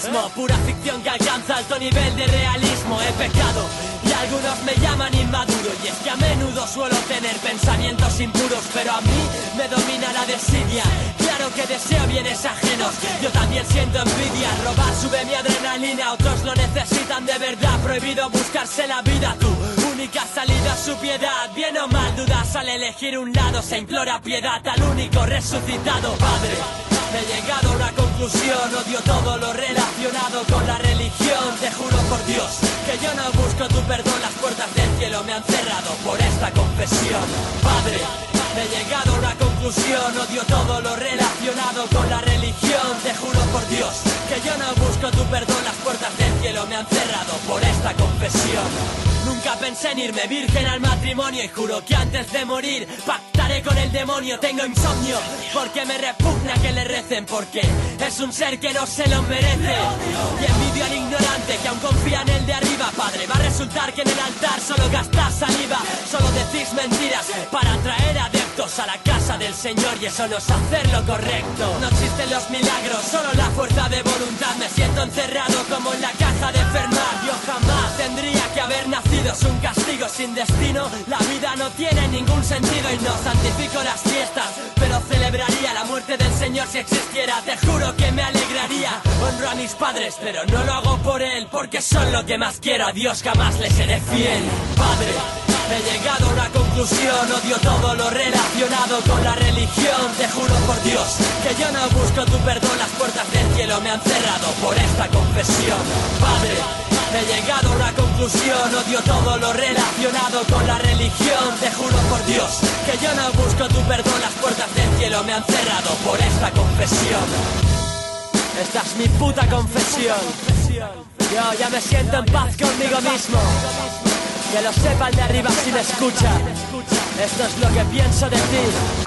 mismo. Pura ficción que alcanza alto nivel de realismo. He pecado y algunos me llaman inmaduro, y es que a menudo suelo tener pensamientos impuros, pero a mí me domina la desidia. Claro que deseo bienes ajenos, yo también siento envidia. Robar sube mi adrenalina, otros lo necesitan de verdad. Prohibido buscarse la vida, tu única salida es su piedad. Bien o mal dudas al elegir un lado, se implora piedad al único resucitado. Padre, he llegado a una conclusión, odio todo lo relacionado con la religión. Te juro por Dios que yo no busco tu perdón, las puertas del cielo me han cerrado por esta confesión. Padre, he llegado a una conclusión, odio todo lo relacionado con la religión. Te juro por Dios que yo no busco tu perdón, las puertas del cielo me han cerrado por esta confesión. Nunca pensé en irme virgen al matrimonio, y juro que antes de morir pactaré con el demonio. Tengo insomnio porque me repugna que le recen, porque es un ser que no se lo merece. Y envidio al ignorante que aún confía en el de arriba. Padre, va a resultar que en el altar solo gastas saliva, solo decís mentiras para atraer adeptos a la casa del Señor, y eso no es hacer lo correcto. No existen los milagros, solo la fuerza de voluntad. Me siento encerrado como en la caja de enfermar. Yo jamás tendría que haber nacido, es un castigo sin destino. La vida no tiene ningún sentido y no santifico las fiestas, pero celebraría la muerte del Señor si existiera. Te juro que me alegraría. Honro a mis padres, pero no lo hago por él, porque son lo que más quiero. A Dios jamás le seré fiel. Padre, he llegado a una conclusión, odio todo lo relacionado con la religión. Te juro por Dios que yo no busco tu perdón, las puertas del cielo me han cerrado por esta confesión. Padre, he llegado a una conclusión, odio todo lo relacionado con la religión. Te juro por Dios que yo no busco tu perdón, las puertas del cielo me han cerrado por esta confesión. Esta es mi puta confesión. Yo ya me siento en paz conmigo mismo. Que lo sepa el de arriba si me escucha. Esto es lo que pienso de ti.